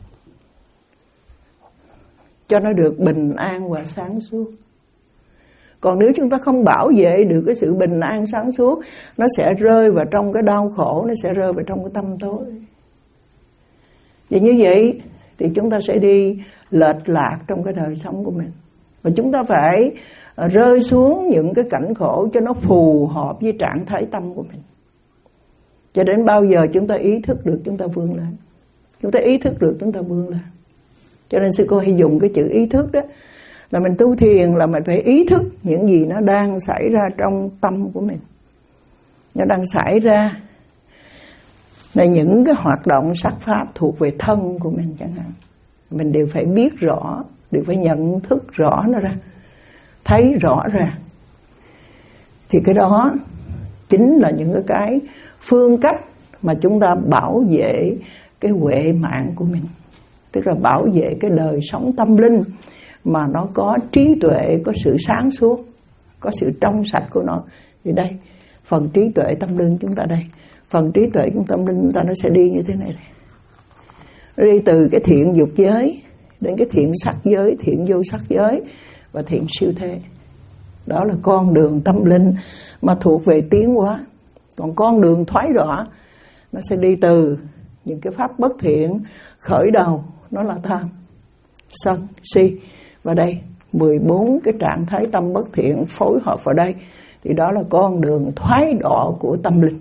cho nó được bình an và sáng suốt. Còn nếu chúng ta không bảo vệ được cái sự bình an sáng suốt, nó sẽ rơi vào trong cái đau khổ, nó sẽ rơi vào trong cái tâm tối. Và như vậy thì chúng ta sẽ đi lệch lạc trong cái đời sống của mình. Và chúng ta phải rơi xuống những cái cảnh khổ cho nó phù hợp với trạng thái tâm của mình. Cho đến bao giờ chúng ta ý thức được, chúng ta vươn lên. Chúng ta ý thức được, chúng ta vươn lên. Cho nên sư cô hay dùng cái chữ ý thức đó, là mình tu thiền là mình phải ý thức những gì nó đang xảy ra trong tâm của mình. Nó đang xảy ra là những cái hoạt động sắc pháp thuộc về thân của mình chẳng hạn. Mình đều phải biết rõ, đều phải nhận thức rõ nó ra, thấy rõ ra. Thì cái đó chính là những cái phương cách mà chúng ta bảo vệ cái huệ mạng của mình, tức là bảo vệ cái đời sống tâm linh mà nó có trí tuệ, có sự sáng suốt, có sự trong sạch của nó. Thì đây, phần trí tuệ tâm linh chúng ta đây, phần trí tuệ của tâm linh chúng ta nó sẽ đi như thế này này. Nó đi từ cái thiện dục giới đến cái thiện sắc giới, thiện vô sắc giới và thiện siêu thế. Đó là con đường tâm linh mà thuộc về tiến hóa. Còn con đường thoái đọa nó sẽ đi từ những cái pháp bất thiện khởi đầu, nó là tham, sân, si. Và đây mười bốn cái trạng thái tâm bất thiện phối hợp vào đây, thì đó là con đường thoái đọa của tâm linh.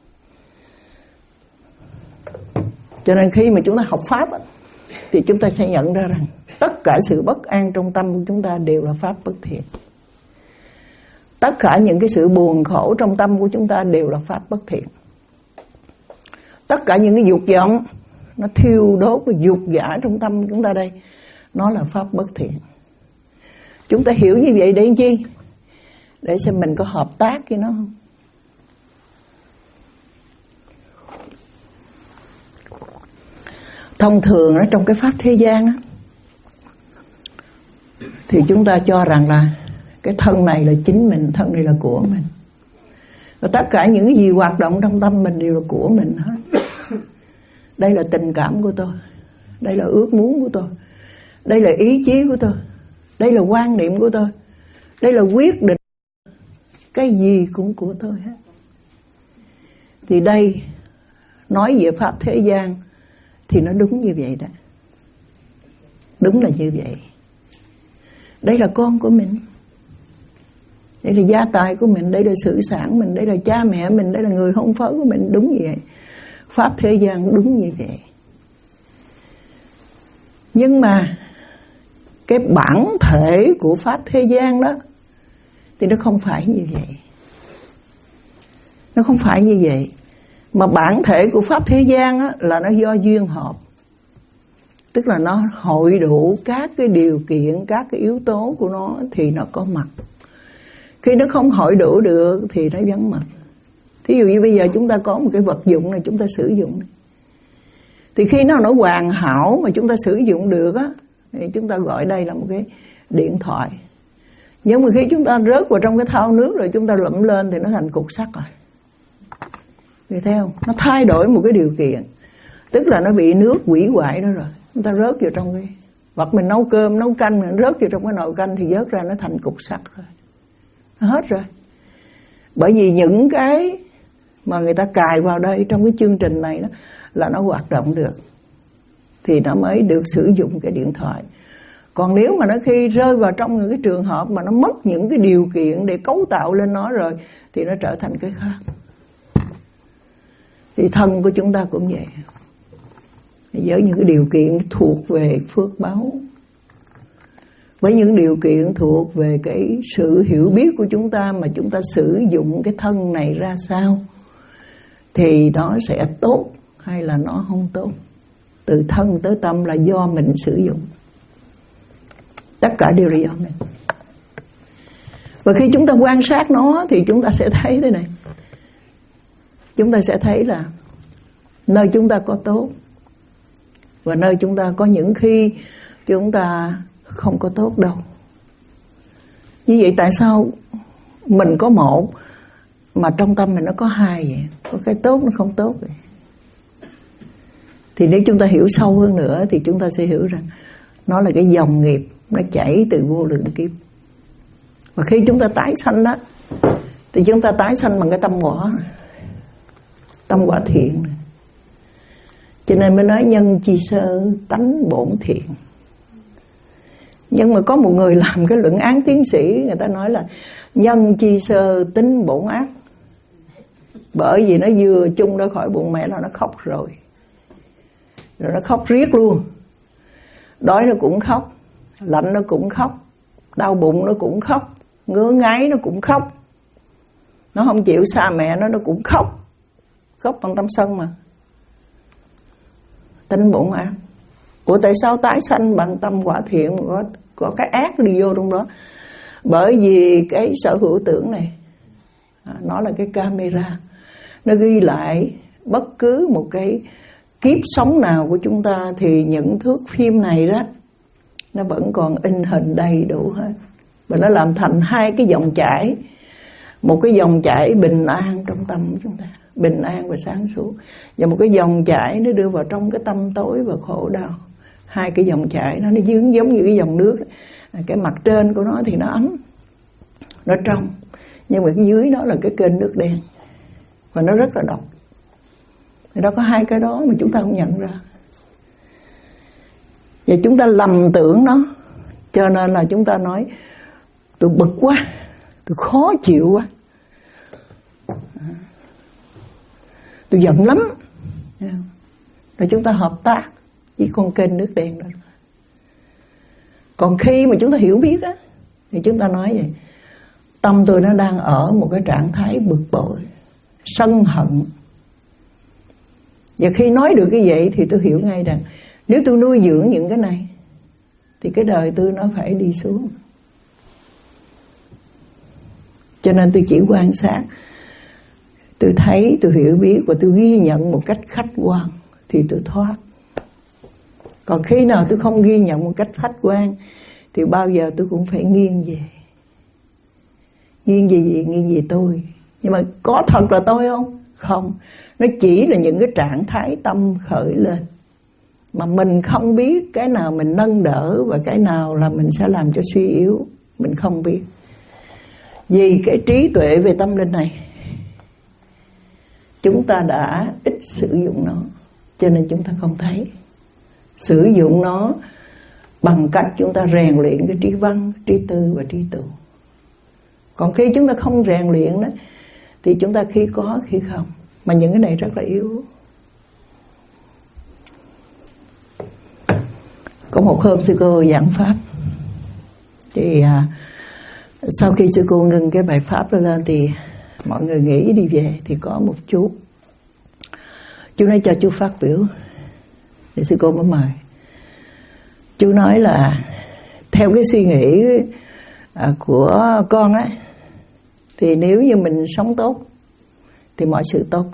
Cho nên khi mà chúng ta học pháp thì chúng ta sẽ nhận ra rằng tất cả sự bất an trong tâm của chúng ta đều là pháp bất thiện. Tất cả những cái sự buồn khổ trong tâm của chúng ta đều là pháp bất thiện. Tất cả những cái dục vọng nó thiêu đốt và dục dã trong tâm của chúng ta đây, nó là pháp bất thiện. Chúng ta hiểu như vậy để chi? Để xem mình có hợp tác với nó không. Thông thường ở trong cái pháp thế gian á, thì chúng ta cho rằng là cái thân này là chính mình, thân này là của mình. Và tất cả những cái gì hoạt động trong tâm mình đều là của mình hết. Đây là tình cảm của tôi, đây là ước muốn của tôi, đây là ý chí của tôi, đây là quan niệm của tôi, đây là quyết định. Cái gì cũng của tôi hết. Thì đây, nói về pháp thế gian thì nó đúng như vậy đó. Đúng là như vậy. Đây là con của mình, đây là gia tài của mình, đây là sự sản mình, đây là cha mẹ mình, đây là người hôn phối của mình. Đúng như vậy. Pháp thế gian đúng như vậy. Nhưng mà cái bản thể của pháp thế gian đó thì nó không phải như vậy. Nó không phải như vậy. Mà bản thể của pháp thế gian á, là nó do duyên hợp. Tức là nó hội đủ các cái điều kiện, các cái yếu tố của nó thì nó có mặt. Khi nó không hội đủ được thì nó vắng mặt. Thí dụ như bây giờ chúng ta có một cái vật dụng này chúng ta sử dụng, thì khi nó nó hoàn hảo mà chúng ta sử dụng được á, thì chúng ta gọi đây là một cái điện thoại. Nhưng mà khi chúng ta rớt vào trong cái thau nước rồi chúng ta lụm lên thì nó thành cục sắt rồi. Vì thấy không? Nó thay đổi một cái điều kiện, tức là nó bị nước hủy hoại đó rồi. Chúng ta rớt vào trong cái vật mình nấu cơm, nấu canh, mình rớt vào trong cái nồi canh thì vớt ra nó thành cục sắt rồi. Nó hết rồi. Bởi vì những cái mà người ta cài vào đây trong cái chương trình này đó là nó hoạt động được, thì nó mới được sử dụng cái điện thoại. Còn nếu mà nó khi rơi vào trong những cái trường hợp mà nó mất những cái điều kiện để cấu tạo lên nó rồi thì nó trở thành cái khác. Thì thân của chúng ta cũng vậy. Với những cái điều kiện thuộc về phước báu, với những điều kiện thuộc về cái sự hiểu biết của chúng ta mà chúng ta sử dụng cái thân này ra sao thì nó sẽ tốt hay là nó không tốt. Từ thân tới tâm là do mình sử dụng. Tất cả đều là do mình. Và khi chúng ta quan sát nó thì chúng ta sẽ thấy thế này. Chúng ta sẽ thấy là nơi chúng ta có tốt và nơi chúng ta có những khi chúng ta không có tốt đâu. Như vậy tại sao mình có một mà trong tâm mình nó có hai vậy? Có cái tốt nó không tốt vậy. Thì nếu chúng ta hiểu sâu hơn nữa thì chúng ta sẽ hiểu rằng nó là cái dòng nghiệp, nó chảy từ vô lượng kiếp. Và khi chúng ta tái sanh đó thì chúng ta tái sanh bằng cái tâm quả, tâm quả thiện. Cho nên mới nói nhân chi sơ tánh bổn thiện. Nhưng mà có một người làm cái luận án tiến sĩ, người ta nói là nhân chi sơ tính bổn ác. Bởi vì nó vừa chung ra khỏi bụng mẹ là nó khóc rồi. Rồi nó khóc riết luôn. Đói nó cũng khóc, lạnh nó cũng khóc, đau bụng nó cũng khóc, ngứa ngáy nó cũng khóc. Nó không chịu xa mẹ nó, nó cũng khóc. Khóc bằng tâm sân mà. Tính bổn ác. Ủa tại sao tái sanh bằng tâm quả thiện mà có, có cái ác đi vô trong đó? Bởi vì cái sở hữu tưởng này Nó là cái camera, nó ghi lại bất cứ một cái kiếp sống nào của chúng ta, thì những thước phim này đó nó vẫn còn in hình đầy đủ hết. Và nó làm thành hai cái dòng chảy. Một cái dòng chảy bình an trong tâm của chúng ta, bình an và sáng suốt, và một cái dòng chảy nó đưa vào trong cái tâm tối và khổ đau. Hai cái dòng chảy nó nó dướng giống như cái dòng nước. Cái mặt trên của nó thì nó ấm, nó trong, nhưng mà cái dưới đó là cái kênh nước đen, và nó rất là độc. Thì đó có hai cái đó mà chúng ta không nhận ra, và chúng ta lầm tưởng nó. Cho nên là chúng ta nói tôi bực quá, tôi khó chịu quá, tôi giận lắm. Rồi chúng ta hợp tác với con kênh nước đen đó. Còn khi mà chúng ta hiểu biết á, thì chúng ta nói vậy: tâm tôi nó đang ở một cái trạng thái bực bội, sân hận. Và khi nói được như vậy thì tôi hiểu ngay rằng nếu tôi nuôi dưỡng những cái này thì cái đời tôi nó phải đi xuống. Cho nên tôi chỉ quan sát, tôi thấy, tôi hiểu biết và tôi ghi nhận một cách khách quan thì tôi thoát. Còn khi nào tôi không ghi nhận một cách khách quan thì bao giờ tôi cũng phải nghiêng về. Nghiêng về gì? Nghiêng về tôi. Nhưng mà có thật là tôi không? Không. Nó chỉ là những cái trạng thái tâm khởi lên, mà mình không biết cái nào mình nâng đỡ và cái nào là mình sẽ làm cho suy yếu. Mình không biết. Vì cái trí tuệ về tâm linh này chúng ta đã ít sử dụng nó, cho nên chúng ta không thấy. Sử dụng nó bằng cách chúng ta rèn luyện cái trí văn, trí tư và trí tụ. Còn khi chúng ta không rèn luyện đó thì chúng ta khi có khi không. Mà những cái này rất là yếu. Có một hôm sư cô giảng pháp, thì à, sau khi sư cô ngừng cái bài pháp đó lên thì mọi người nghĩ đi về. Thì có một chú Chú nói cho chú phát biểu. Thì sư cô mới mời. Chú nói là theo cái suy nghĩ à, của con á, thì nếu như mình sống tốt thì mọi sự tốt.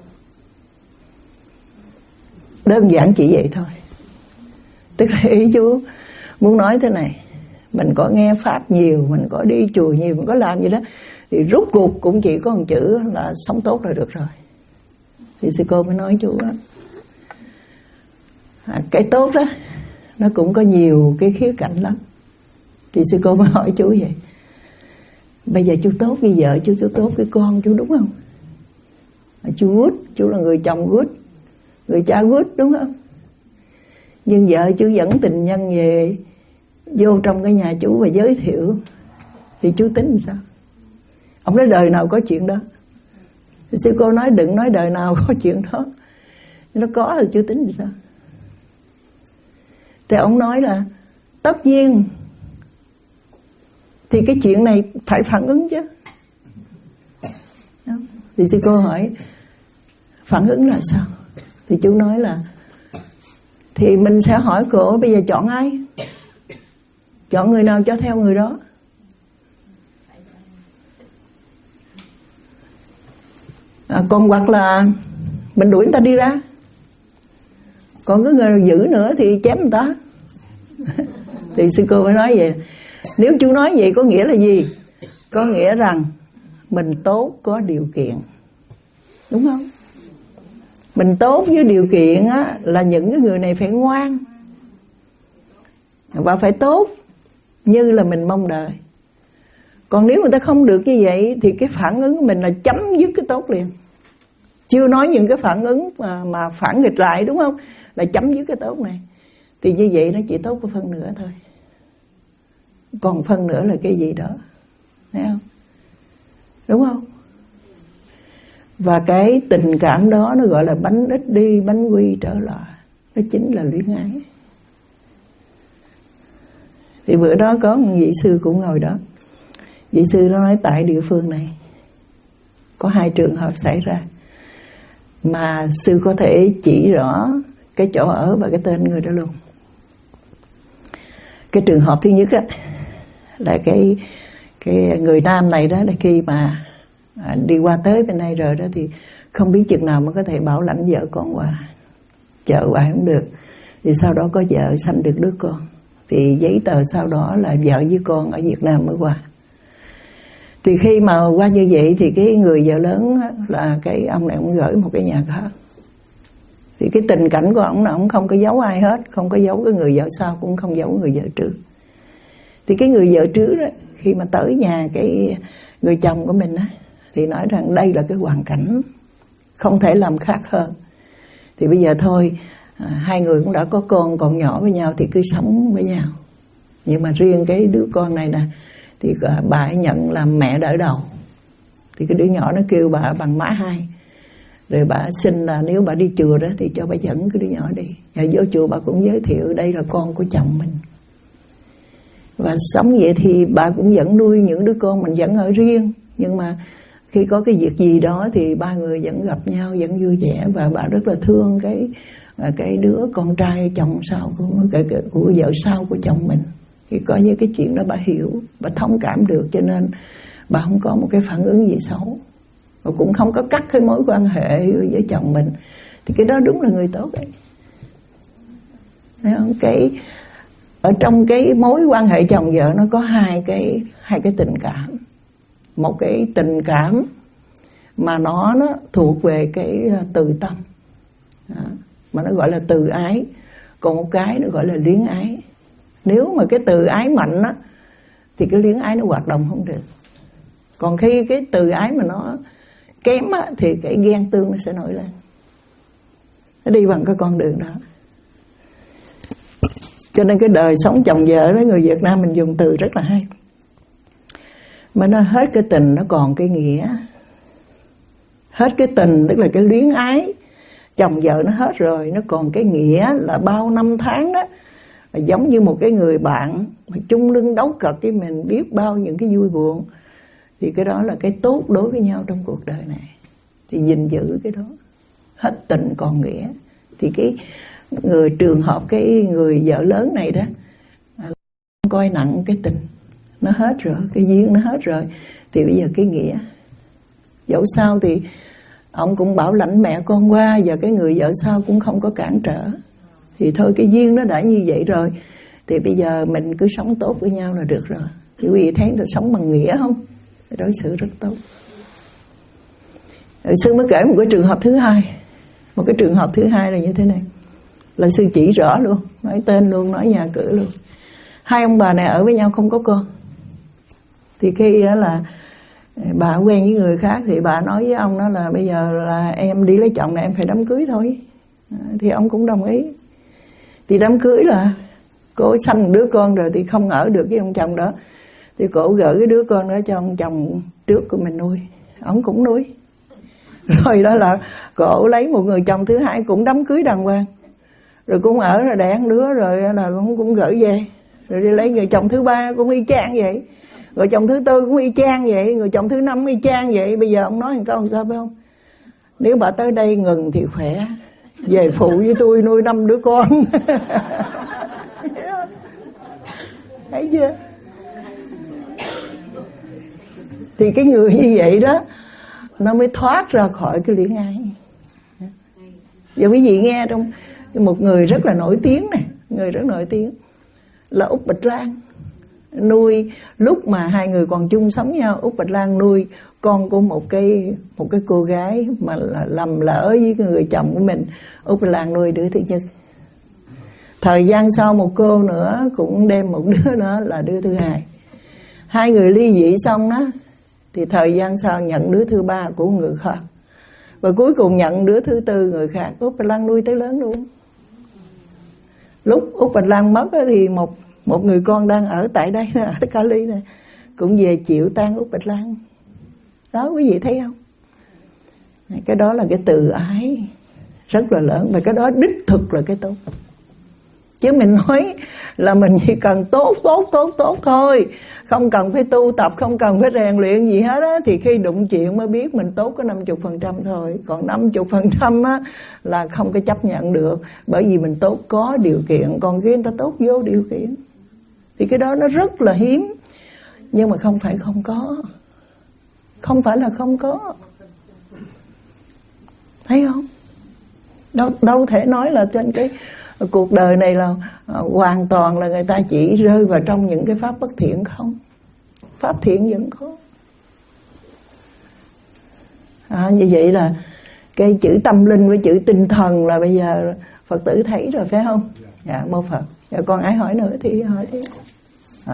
Đơn giản chỉ vậy thôi. Tức là ý chú muốn nói thế này: mình có nghe pháp nhiều, mình có đi chùa nhiều, mình có làm gì đó, thì rốt cuộc cũng chỉ có một chữ là sống tốt là được rồi. Thì sư cô mới nói chú đó, à, cái tốt đó nó cũng có nhiều cái khía cạnh lắm. Thì sư cô mới hỏi chú vậy: bây giờ chú tốt với vợ chú, chú tốt với con chú, đúng không? Chú good, chú là người chồng good, người cha good, đúng không? Nhưng vợ chú dẫn tình nhân về vô trong cái nhà chú và giới thiệu, thì chú tính làm sao? Ông nói đời nào có chuyện đó. Thì sư cô nói đừng nói đời nào có chuyện đó. Nó có thì chú tính làm sao? Thì ông nói là tất nhiên thì cái chuyện này phải phản ứng chứ. Thì sư cô hỏi phản ứng là sao? Thì chú nói là thì mình sẽ hỏi cổ bây giờ chọn ai? Chọn người nào cho theo người đó. À, còn hoặc là mình đuổi người ta đi ra. Còn cái người nào giữ nữa thì chém người ta. Thì sư cô mới nói vậy. Nếu chú nói vậy có nghĩa là gì? Có nghĩa rằng mình tốt có điều kiện, đúng không? Mình tốt với điều kiện á, là những cái người này phải ngoan và phải tốt như là mình mong đợi. Còn nếu người ta không được như vậy thì cái phản ứng của mình là chấm dứt cái tốt liền. Chưa nói những cái phản ứng mà, mà phản nghịch lại, đúng không? Là chấm dứt cái tốt này. Thì như vậy nó chỉ tốt có phân nửa thôi. Còn phân nửa là cái gì đó, thấy không? Đúng không? Và cái tình cảm đó nó gọi là bánh ít đi bánh quy trở lại. Nó chính là luyến ái. Thì bữa đó có một vị sư cũng ngồi đó. Vị sư nó nói tại địa phương này có hai trường hợp xảy ra mà sư có thể chỉ rõ cái chỗ ở và cái tên người đó luôn. Cái trường hợp thứ nhất á, là cái cái người nam này đó, là khi mà à, đi qua tới bên đây rồi đó thì không biết chừng nào mới có thể bảo lãnh vợ con qua, chờ hoài không được. Thì sau đó có vợ sanh được đứa con, thì giấy tờ sau đó là vợ với con ở Việt Nam mới qua. Thì khi mà qua như vậy thì cái người vợ lớn là cái ông này ông gửi một cái nhà khác. Thì cái tình cảnh của ông là ông không có giấu ai hết, không có giấu cái người vợ sau, cũng không giấu người vợ trước. Thì cái người vợ trước đó, khi mà tới nhà cái người chồng của mình á, thì nói rằng đây là cái hoàn cảnh, không thể làm khác hơn. Thì bây giờ thôi, à, hai người cũng đã có con còn nhỏ với nhau thì cứ sống với nhau. Nhưng mà riêng cái đứa con này nè, thì bà ấy nhận làm mẹ đỡ đầu. Thì cái đứa nhỏ nó kêu bà bằng má hai. Rồi bà xin là nếu bà đi chùa đó thì cho bà dẫn cái đứa nhỏ đi. Và vô chùa bà cũng giới thiệu đây là con của chồng mình. Và sống vậy thì bà cũng vẫn nuôi những đứa con mình vẫn ở riêng. Nhưng mà khi có cái việc gì đó thì ba người vẫn gặp nhau, vẫn vui vẻ. Và bà rất là thương cái cái đứa con trai chồng sau của, cái, của vợ sau của chồng mình. Thì coi như cái chuyện đó bà hiểu, bà thông cảm được, cho nên bà không có một cái phản ứng gì xấu. Và cũng không có cắt cái mối quan hệ với chồng mình. Thì cái đó đúng là người tốt ấy. Thấy không? Cái ở trong cái mối quan hệ chồng vợ nó có hai cái hai cái tình cảm. Một cái tình cảm mà nó nó thuộc về cái từ tâm, đó, mà nó gọi là từ ái. Còn một cái nó gọi là luyến ái. Nếu mà cái từ ái mạnh á thì cái luyến ái nó hoạt động không được. Còn khi cái từ ái mà nó kém á thì cái ghen tương nó sẽ nổi lên. Nó đi bằng cái con đường đó. Cho nên cái đời sống chồng vợ đó, người Việt Nam mình dùng từ rất là hay. Mà nó hết cái tình nó còn cái nghĩa. Hết cái tình tức là cái luyến ái, chồng vợ nó hết rồi, nó còn cái nghĩa là bao năm tháng đó, giống như một cái người bạn mà chung lưng đấu cật với mình, biết bao những cái vui buồn. Thì cái đó là cái tốt đối với nhau trong cuộc đời này. Thì gìn giữ cái đó. Hết tình còn nghĩa. Thì cái người trường hợp cái người vợ lớn này đó, coi nặng cái tình, nó hết rồi, cái duyên nó hết rồi. Thì bây giờ cái nghĩa, dẫu sao thì ông cũng bảo lãnh mẹ con qua, và cái người vợ sau cũng không có cản trở. Thì thôi cái duyên nó đã như vậy rồi, thì bây giờ mình cứ sống tốt với nhau là được rồi. Thì quý vị thấy tôi sống bằng nghĩa không? Đối xử rất tốt. Rồi sư mới kể một cái trường hợp thứ hai. Một cái trường hợp thứ hai là như thế này. Là sư chỉ rõ luôn, nói tên luôn, nói nhà cửa luôn. Hai ông bà này ở với nhau không có con. Thì khi đó là bà quen với người khác, thì bà nói với ông đó là bây giờ là em đi lấy chồng này em phải đám cưới thôi. Thì ông cũng đồng ý. Thì đám cưới là cô sanh một đứa con rồi thì không ở được với ông chồng đó. Thì cổ gửi cái đứa con đó cho ông chồng trước của mình nuôi. Ông cũng nuôi. Rồi đó là cổ lấy một người chồng thứ hai cũng đám cưới đàng hoàng. Rồi cũng ở rồi đẻ một đứa rồi là cũng, cũng gửi về. Rồi đi lấy người chồng thứ ba cũng y chang vậy. Rồi chồng thứ tư cũng y chang vậy. Người chồng thứ năm y chang vậy. Bây giờ ông nói một câu sao phải không? Nếu bà tới đây ngừng thì khỏe, về phụ với tôi nuôi năm đứa con. Thấy chưa? Thì cái người như vậy đó, nó mới thoát ra khỏi cái luyến ái. Giờ quý vị nghe trong một người rất là nổi tiếng này, người rất nổi tiếng là Úc Bạch Lan. Nuôi lúc mà hai người còn chung sống nhau, Úc Bạch Lan nuôi con của một cái một cái cô gái mà là lầm lỡ với người chồng của mình. Úc Bạch Lan nuôi đứa thứ nhất. Thời gian sau một cô nữa cũng đem một đứa nữa là đứa thứ hai. Hai người ly dị xong đó, thì thời gian sau nhận đứa thứ ba của người khác, và cuối cùng nhận đứa thứ tư người khác. Úc Bạch Lan nuôi tới lớn luôn. Lúc Úc Bạch Lan mất thì một một người con đang ở tại đây, ở Cali này, cũng về chịu tang Úc Bạch Lan. Đó quý vị thấy không? Cái đó là cái từ ái rất là lớn, và cái đó đích thực là cái tốt. Chứ mình nói là mình chỉ cần tốt, tốt, tốt, tốt thôi, không cần phải tu tập, không cần phải rèn luyện gì hết á, thì khi đụng chuyện mới biết mình tốt có năm mươi phần trăm thôi. Còn năm mươi phần trăm á là không có chấp nhận được, bởi vì mình tốt có điều kiện, còn khi người ta tốt vô điều kiện. Thì cái đó nó rất là hiếm, nhưng mà không phải không có. không phải là không có. Thấy không? Đâu, đâu thể nói là trên cái cuộc đời này là uh, hoàn toàn là người ta chỉ rơi vào trong những cái pháp bất thiện không. Pháp thiện vẫn có. À, như vậy là cái chữ tâm linh với chữ tinh thần là bây giờ Phật tử thấy rồi phải không? Dạ, mô Phật. Dạ, còn ai hỏi nữa thì hỏi đi. À.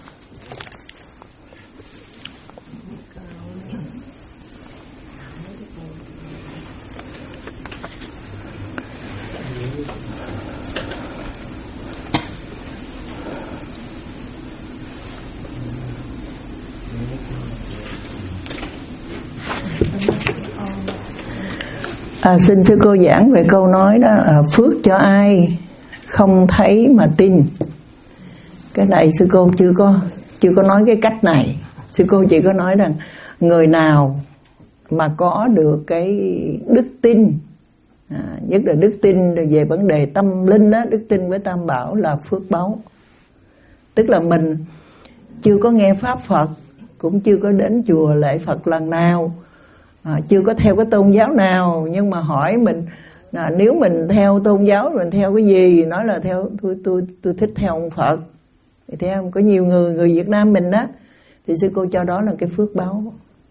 À, xin sư cô giảng về câu nói đó, à, phước cho ai không thấy mà tin. Cái này sư cô chưa có chưa có nói cái cách này. Sư cô chỉ có nói rằng người nào mà có được cái đức tin, à, nhất là đức tin về vấn đề tâm linh đó, đức tin với Tam Bảo là phước báu. Tức là mình chưa có nghe pháp Phật, cũng chưa có đến chùa lễ Phật lần nào, à, chưa có theo cái tôn giáo nào, nhưng mà hỏi mình à, nếu mình theo tôn giáo mình theo cái gì, nói là theo tôi tôi tôi thích theo ông Phật. Thì theo có nhiều người người Việt Nam mình đó, thì sư cô cho đó là cái phước báu.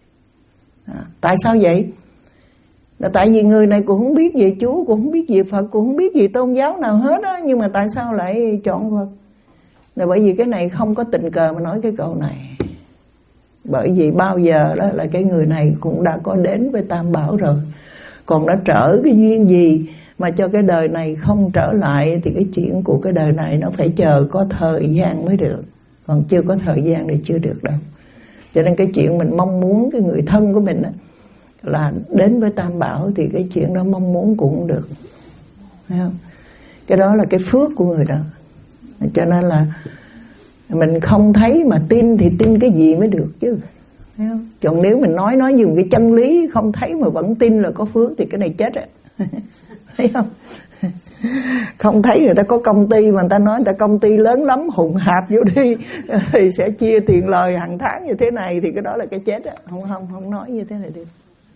À, tại sao vậy? Là tại vì người này cũng không biết về Chúa, cũng không biết về Phật, cũng không biết về tôn giáo nào hết á, nhưng mà tại sao lại chọn Phật? Là bởi vì cái này không có tình cờ mà nói cái câu này. Bởi vì bao giờ đó là cái người này cũng đã có đến với Tam Bảo rồi. Còn đã trở cái duyên gì mà cho cái đời này không trở lại, thì cái chuyện của cái đời này nó phải chờ có thời gian mới được. Còn chưa có thời gian thì chưa được đâu. Cho nên cái chuyện mình mong muốn cái người thân của mình đó, là đến với Tam Bảo, thì cái chuyện đó mong muốn cũng không được. Thấy không? Cái đó là cái phước của người đó. Cho nên là mình không thấy mà tin thì tin cái gì mới được chứ. Thấy không? Còn nếu mình nói nói dùng cái chân lý không thấy mà vẫn tin là có phước thì cái này chết á. Thấy không? Không thấy người ta có công ty mà người ta nói người ta công ty lớn lắm, hùng hạp vô đi thì sẽ chia tiền lời hàng tháng như thế này, thì cái đó là cái chết á. Không không không nói như thế này đi.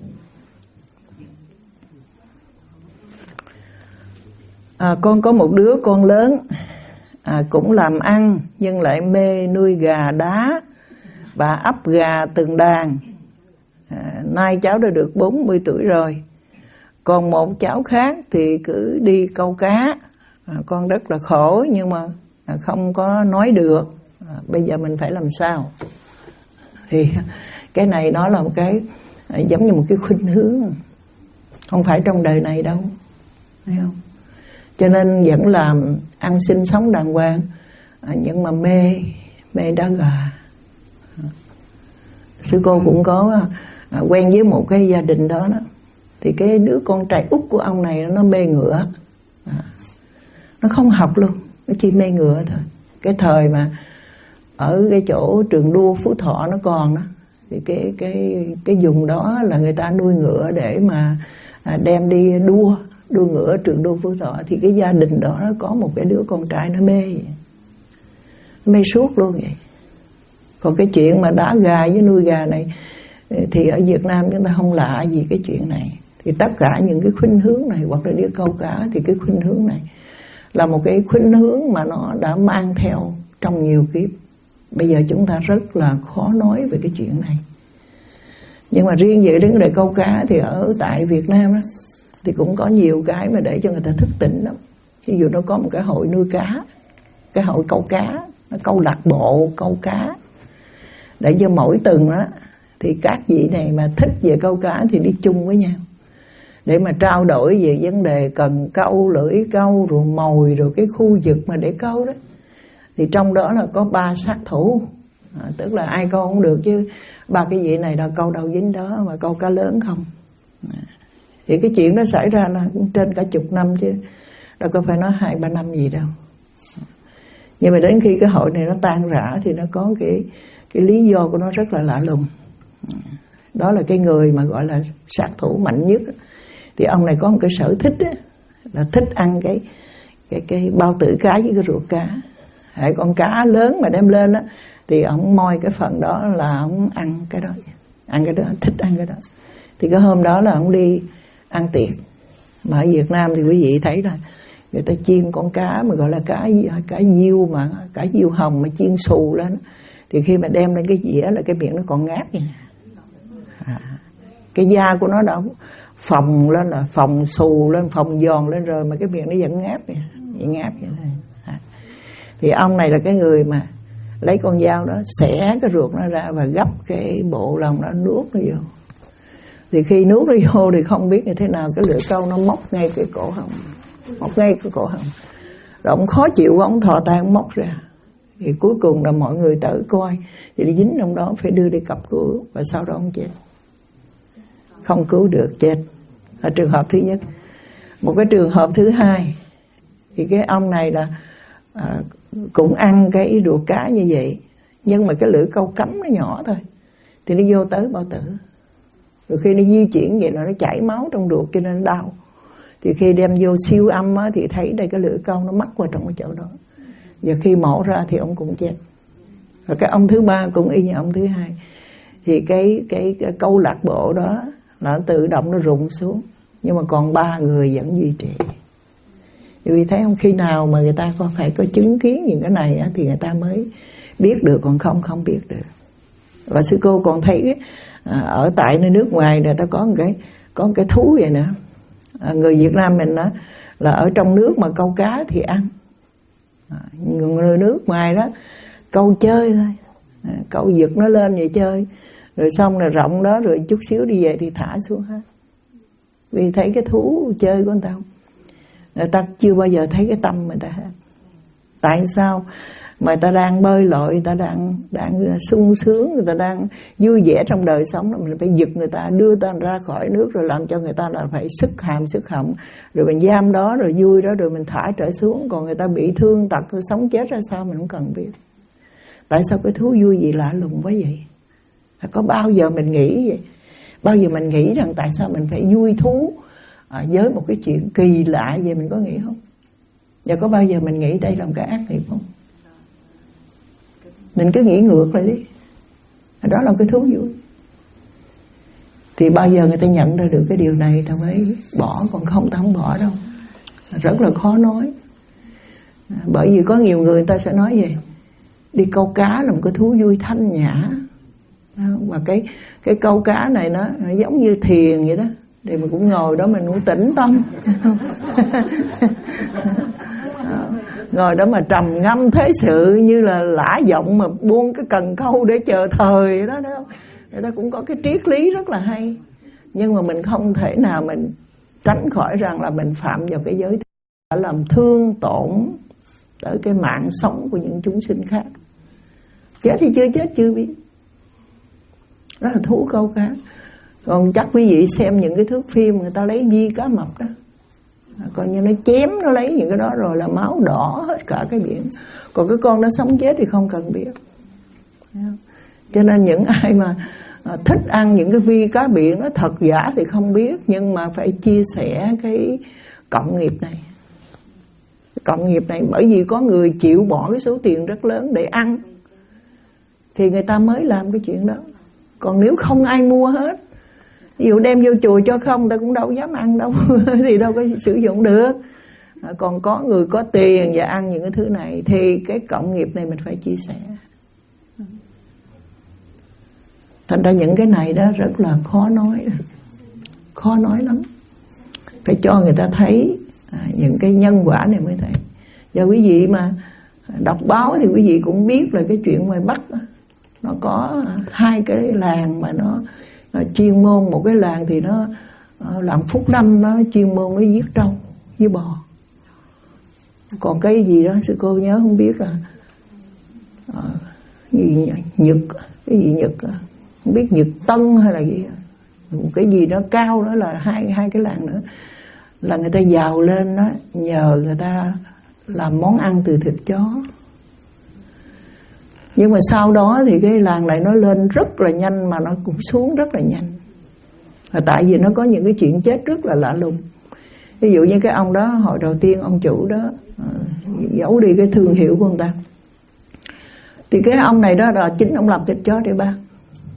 À, con có một đứa con lớn, à, cũng làm ăn nhưng lại mê nuôi gà đá và ấp gà từng đàn. À, nay cháu đã được bốn mươi tuổi rồi. Còn một cháu khác thì cứ đi câu cá. À, con rất là khổ nhưng mà không có nói được. À, bây giờ mình phải làm sao? Thì cái này nó là một cái giống như một cái khuynh hướng, không phải trong đời này đâu, thấy không? Cho nên vẫn làm ăn sinh sống đàng hoàng, à, nhưng mà mê mê đá gà. Sư cô cũng có à, quen với một cái gia đình đó đó, thì cái đứa con trai út của ông này nó mê ngựa, à, nó không học luôn, nó chỉ mê ngựa thôi. Cái thời mà ở cái chỗ trường đua Phú Thọ nó còn đó, thì cái cái cái vùng đó là người ta nuôi ngựa để mà à, đem đi đua đua ngựa trường đua Phú Thọ. Thì cái gia đình đó nó có một cái đứa con trai nó mê vậy. Mê suốt luôn vậy. Còn cái chuyện mà đá gà với nuôi gà này thì ở Việt Nam chúng ta không lạ gì cái chuyện này. Thì tất cả những cái khuynh hướng này, hoặc là đi câu cá, thì cái khuynh hướng này là một cái khuynh hướng mà nó đã mang theo trong nhiều kiếp. Bây giờ chúng ta rất là khó nói về cái chuyện này. Nhưng mà riêng về vấn đề câu cá thì ở tại Việt Nam đó, thì cũng có nhiều cái mà để cho người ta thức tỉnh lắm. Ví dụ nó có một cái hội nuôi cá, cái hội câu cá, nó câu lạc bộ câu cá, để cho mỗi tuần đó thì các vị này mà thích về câu cá thì đi chung với nhau để mà trao đổi về vấn đề cần câu, lưỡi câu, rồi mồi, rồi cái khu vực mà để câu đó. Thì trong đó là có ba sát thủ, à, tức là ai câu cũng được, chứ ba cái vị này là câu đầu dính đó, mà câu cá lớn không. À, thì cái chuyện đó xảy ra là trên cả chục năm chứ đâu có phải nói hai ba năm gì đâu. Nhưng mà đến khi cái hội này nó tan rã thì nó có cái cái lý do của nó rất là lạ lùng. Đó là cái người mà gọi là sát thủ mạnh nhất, thì ông này có một cái sở thích á, là thích ăn cái cái cái bao tử cá với cái ruột cá. Hãy con cá lớn mà đem lên á, thì ông moi cái phần đó là ông ăn cái đó. ăn cái đó, thích ăn cái đó. Thì cái hôm đó là ông đi ăn tiệc. Mà ở Việt Nam thì quý vị thấy là người ta chiên con cá mà gọi là cá cá diêu, mà cá diêu hồng mà chiên xù lên, thì khi mà đem lên cái dĩa là cái miệng nó còn ngáp vậy. À, cái da của nó đã phồng lên, là phồng xù lên, phồng giòn lên rồi mà cái miệng nó vẫn ngáp vậy, vậy ngáp vậy thôi. À, thì ông này là cái người mà lấy con dao đó xẻ cái ruột nó ra và gấp cái bộ lòng nó nuốt nó vô. Thì khi nuốt nó vô thì không biết như thế nào cái lưỡi câu nó móc ngay cái cổ họng, móc ngay cái cổ họng. Rồi ông khó chịu, ông thò tay ông móc ra. Thì cuối cùng là mọi người tới coi, thì đi dính trong đó phải đưa đi cấp cứu, và sau đó ông chết. Không cứu được, chết. Là trường hợp thứ nhất. Một cái trường hợp thứ hai, thì cái ông này là à, cũng ăn cái ruột cá như vậy, nhưng mà cái lưỡi câu cắm nó nhỏ thôi, thì nó vô tới bao tử. Rồi khi nó di chuyển vậy là nó chảy máu trong ruột cho nên nó đau. Thì khi đem vô siêu âm á, thì thấy đây cái lưỡi câu nó mắc vào trong cái chỗ đó. Và khi mổ ra thì ông cũng chết. Và cái ông thứ ba cũng y như ông thứ hai. Thì cái, cái, cái câu lạc bộ đó là nó tự động nó rụng xuống. Nhưng mà còn ba người vẫn duy trì. Vì thấy không, khi nào mà người ta có phải có chứng kiến những cái này á, thì người ta mới biết được, còn không không biết được. Và sư cô còn thấy à, ở tại nơi nước ngoài người ta có một cái có một cái thú vậy nữa. À, người Việt Nam mình đó là ở trong nước mà câu cá thì ăn, à, người nước ngoài đó câu chơi thôi, à, câu giật nó lên vậy chơi, rồi xong rồi rộng đó rồi chút xíu đi về thì thả xuống hết. Vì thấy cái thú chơi của người ta không, người ta chưa bao giờ thấy cái tâm người ta hết. Tại sao? Mà người ta đang bơi lội, người ta đang đang sung sướng, người ta đang vui vẻ trong đời sống, mình phải giật người ta, đưa ta ra khỏi nước, rồi làm cho người ta là phải sức hàm sức họng, rồi mình giam đó, rồi vui đó, rồi mình thả trở xuống. Còn người ta bị thương tật, sống chết ra sao mình không cần biết. Tại sao cái thú vui gì lạ lùng quá vậy? Có bao giờ mình nghĩ vậy? Bao giờ mình nghĩ rằng tại sao mình phải vui thú à, với một cái chuyện kỳ lạ vậy, mình có nghĩ không? Và có bao giờ mình nghĩ đây là một cái ác nghiệp không? Mình cứ nghĩ ngược lại đi, đó là cái thú vui. Thì bao giờ người ta nhận ra được cái điều này ta mới bỏ, còn không ta không bỏ đâu. Rất là khó nói. Bởi vì có nhiều người người ta sẽ nói gì, đi câu cá là một cái thú vui thanh nhã, và cái cái câu cá này nó, nó giống như thiền vậy đó, thì mình cũng ngồi đó mình cũng tĩnh tâm. Ngồi đó mà trầm ngâm thế sự như là lã vọng mà buông cái cần câu để chờ thời đó, đó. Người ta cũng có cái triết lý rất là hay. Nhưng mà mình không thể nào mình tránh khỏi rằng là mình phạm vào cái giới đã làm thương tổn tới cái mạng sống của những chúng sinh khác. Chết thì chưa chết chưa biết. Đó là thú câu cá. Còn chắc quý vị xem những cái thước phim người ta lấy vi cá mập đó, coi như nó chém, nó lấy những cái đó rồi là máu đỏ hết cả cái biển. Còn cái con nó sống chết thì không cần biết. Cho nên những ai mà thích ăn những cái vi cá biển nó thật giả thì không biết, nhưng mà phải chia sẻ cái cộng nghiệp này. Cái cộng nghiệp này bởi vì có người chịu bỏ cái số tiền rất lớn để ăn thì người ta mới làm cái chuyện đó. Còn nếu không ai mua hết, ví dụ đem vô chùa cho không, ta cũng đâu dám ăn đâu thì đâu có sử dụng được. À, còn có người có tiền và ăn những cái thứ này thì cái cộng nghiệp này mình phải chia sẻ. Thành ra những cái này đó rất là khó nói, khó nói lắm. Phải cho người ta thấy à, những cái nhân quả này mới thấy. Và quý vị mà đọc báo thì quý vị cũng biết là cái chuyện ngoài Bắc đó, nó có hai cái làng mà nó, nó chuyên môn. Một cái làng thì nó làm phúc lâm, nó chuyên môn nó giết trâu với bò. Còn cái gì đó sư cô nhớ không biết là à, gì Nhật, cái gì Nhật không biết Nhật Tân hay là gì, một cái gì đó cao đó là hai hai cái làng nữa là người ta giàu lên đó nhờ người ta làm món ăn từ thịt chó. Nhưng mà sau đó thì cái làng này nó lên rất là nhanh mà nó cũng xuống rất là nhanh. Và tại vì nó có những cái chuyện chết rất là lạ lùng. Ví dụ như cái ông đó hồi đầu tiên ông chủ đó uh, giấu đi cái thương hiệu của người ta, thì cái ông này đó là chính ông làm thịt chó để bán.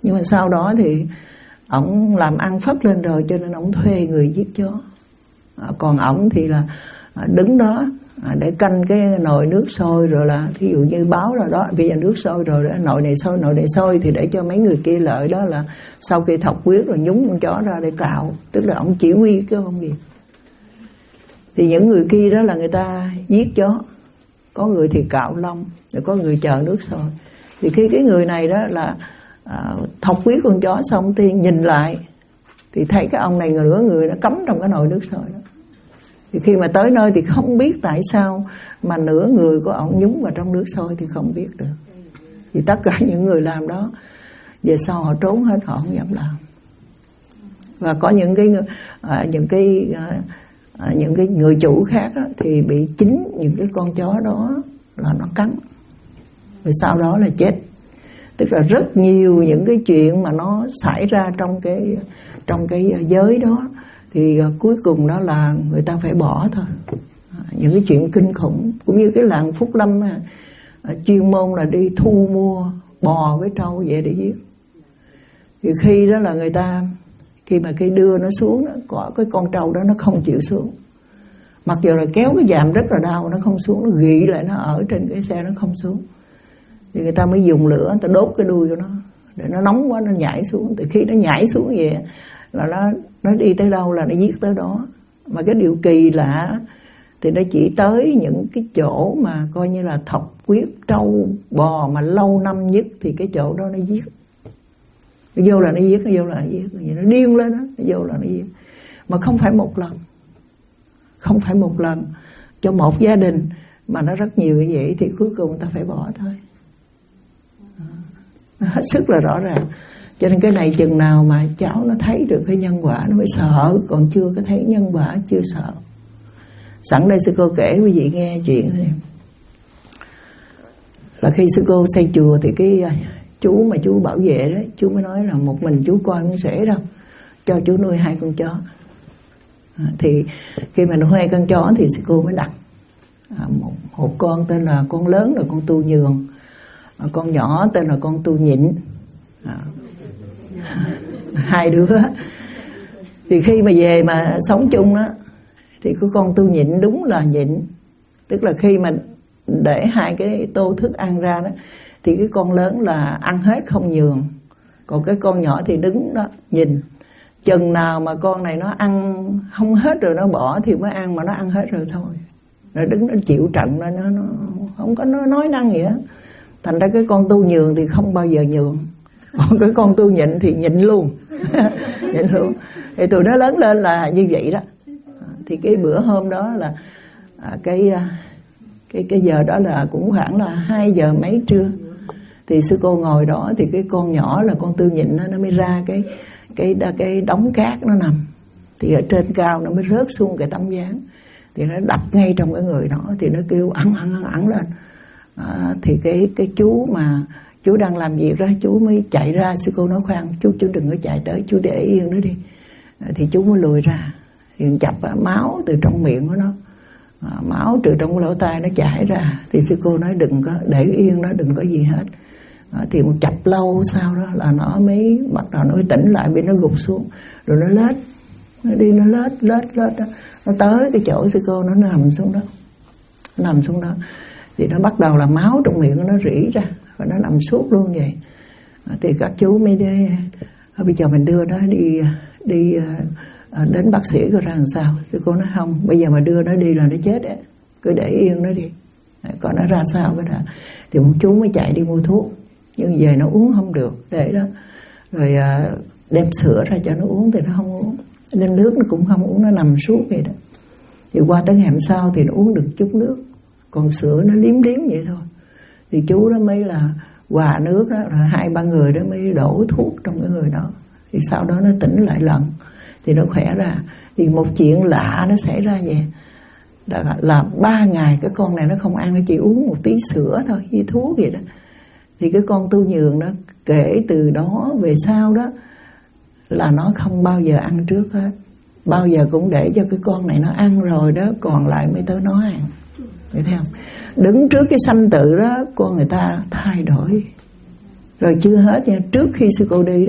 Nhưng mà sau đó thì ổng làm ăn phất lên rồi, cho nên ổng thuê người giết chó. À, còn ổng thì là à, đứng đó à, để canh cái nồi nước sôi, rồi là thí dụ như báo rồi đó, bây giờ nước sôi rồi đó, nồi này sôi, nồi này sôi, thì để cho mấy người kia lợi đó là sau khi thọc huyết rồi nhúng con chó ra để cạo. Tức là ổng chỉ huy cái công việc. Thì những người kia đó là người ta giết chó, có người thì cạo lông, rồi có người chờ nước sôi. Thì khi cái người này đó là à, thọc huyết con chó xong thì nhìn lại thì thấy cái ông này nửa người nó cắm trong cái nồi nước sôi đó. Thì khi mà tới nơi thì không biết tại sao mà nửa người của ông nhúng vào trong nước sôi thì không biết được. Thì tất cả những người làm đó về sau họ trốn hết, họ không dám làm. Và có những cái à, những cái à, à, những cái người chủ khác đó, thì bị chính những cái con chó đó là nó cắn, rồi sau đó là chết. Tức là rất nhiều những cái chuyện mà nó xảy ra trong cái trong cái giới đó thì cuối cùng đó là người ta phải bỏ thôi. Những cái chuyện kinh khủng, cũng như cái làng Phúc Lâm à, chuyên môn là đi thu mua bò với trâu về để giết. Thì khi đó là người ta, khi mà cái đưa nó xuống đó, có cái con trâu đó nó không chịu xuống, mặc dù là kéo cái dàm rất là đau, nó không xuống, nó gị lại, nó ở trên cái xe nó không xuống. Thì người ta mới dùng lửa, người ta đốt cái đuôi của nó để nó nóng quá nó nhảy xuống. Từ khi nó nhảy xuống vậy là nó nó đi tới đâu là nó giết tới đó. Mà cái điều kỳ lạ thì nó chỉ tới những cái chỗ mà coi như là thọc huyết trâu bò mà lâu năm nhất thì cái chỗ đó nó giết. Nó vô là nó giết, nó vô là nó giết, nó điên lên đó, nó vô là nó giết. Mà không phải một lần, không phải một lần cho một gia đình, mà nó rất nhiều như vậy thì cuối cùng ta phải bỏ thôi. Nó hết sức là rõ ràng. Cho nên cái này chừng nào mà cháu nó thấy được cái nhân quả nó mới sợ, còn chưa có thấy nhân quả chưa sợ. Sẵn đây sư cô kể quý vị nghe chuyện này. Là khi sư cô xây chùa thì cái chú mà chú bảo vệ đó, chú mới nói là một mình chú coi không xuể đâu, cho chú nuôi hai con chó. À, thì khi mà nuôi hai con chó thì sư cô mới đặt à, một, một con tên là con lớn là con Tu Nhường, à, con nhỏ tên là con Tu Nhịn. À, hai đứa. Thì khi mà về mà sống chung đó thì cái con Tu Nhịn đúng là nhịn, tức là khi mà để hai cái tô thức ăn ra đó thì cái con lớn là ăn hết không nhường, còn cái con nhỏ thì đứng đó nhìn. Chừng nào mà con này nó ăn không hết rồi nó bỏ thì mới ăn, mà nó ăn hết rồi thôi, nó đứng nó chịu trận, nó nó, nó không có nó nói năng gì hết. Thành ra cái con Tu Nhường thì không bao giờ nhường, còn cái con Tu Nhịn thì nhịn luôn. Nhịn luôn. Thì tụi nó lớn lên là như vậy đó. Thì cái bữa hôm đó là à, cái cái cái giờ đó là cũng khoảng là hai giờ mấy trưa. Thì sư cô ngồi đó thì cái con nhỏ là con Tu Nhịn nó, nó mới ra cái cái cái đống cát nó nằm. Thì ở trên cao nó mới rớt xuống cái tấm ván. Thì nó đập ngay trong cái người đó, thì nó kêu ẵn ẵn ẵn ẵn lên. À, thì cái cái chú mà chú đang làm việc đó, chú mới chạy ra. Sư cô nói khoan, chú chú đừng có chạy tới, chú để yên nó đi. À, thì chú mới lùi ra, thì chập máu từ trong miệng của nó, à, máu từ trong cái lỗ tai nó chảy ra. Thì sư cô nói đừng có để yên nó, đừng có gì hết. À, thì một chập lâu sau đó là nó mới bắt đầu nó mới tỉnh lại, bị nó gục xuống, rồi nó lết, nó đi nó lết lết lết đó. Nó tới cái chỗ sư cô nó, nó nằm xuống đó, nó nằm xuống đó. Thì nó bắt đầu là máu trong miệng nó rỉ ra và nó nằm suốt luôn vậy. À, thì các chú mới đi, à, bây giờ mình đưa nó đi đi à, đến bác sĩ coi ra làm sao. Sư cô nói không, bây giờ mà đưa nó đi là nó chết đấy, cứ để yên nó đi, à, coi nó ra sao cái đã. Thì một chú mới chạy đi mua thuốc, nhưng về nó uống không được, để đó rồi à, đem sữa ra cho nó uống thì nó không uống, đem nước nó cũng không uống, nó nằm suốt vậy đó. Thì qua tới ngày hôm sau thì nó uống được chút nước, còn sữa nó liếm liếm vậy thôi. Thì chú đó mới là hòa nước đó, rồi hai ba người đó mới đổ thuốc trong cái người đó. Thì sau đó nó tỉnh lại lần, thì nó khỏe ra. Thì một chuyện lạ nó xảy ra vậy, là, là ba ngày cái con này nó không ăn, nó chỉ uống một tí sữa thôi, với thuốc vậy đó. Thì cái con Tu Nhường đó kể từ đó về sau đó là nó không bao giờ ăn trước hết, bao giờ cũng để cho cái con này nó ăn rồi đó, còn lại mới tới nó ăn. Thấy không? Đứng trước cái sanh tử đó, con người ta thay đổi, Rồi chưa hết nha, trước khi sư cô đi đó,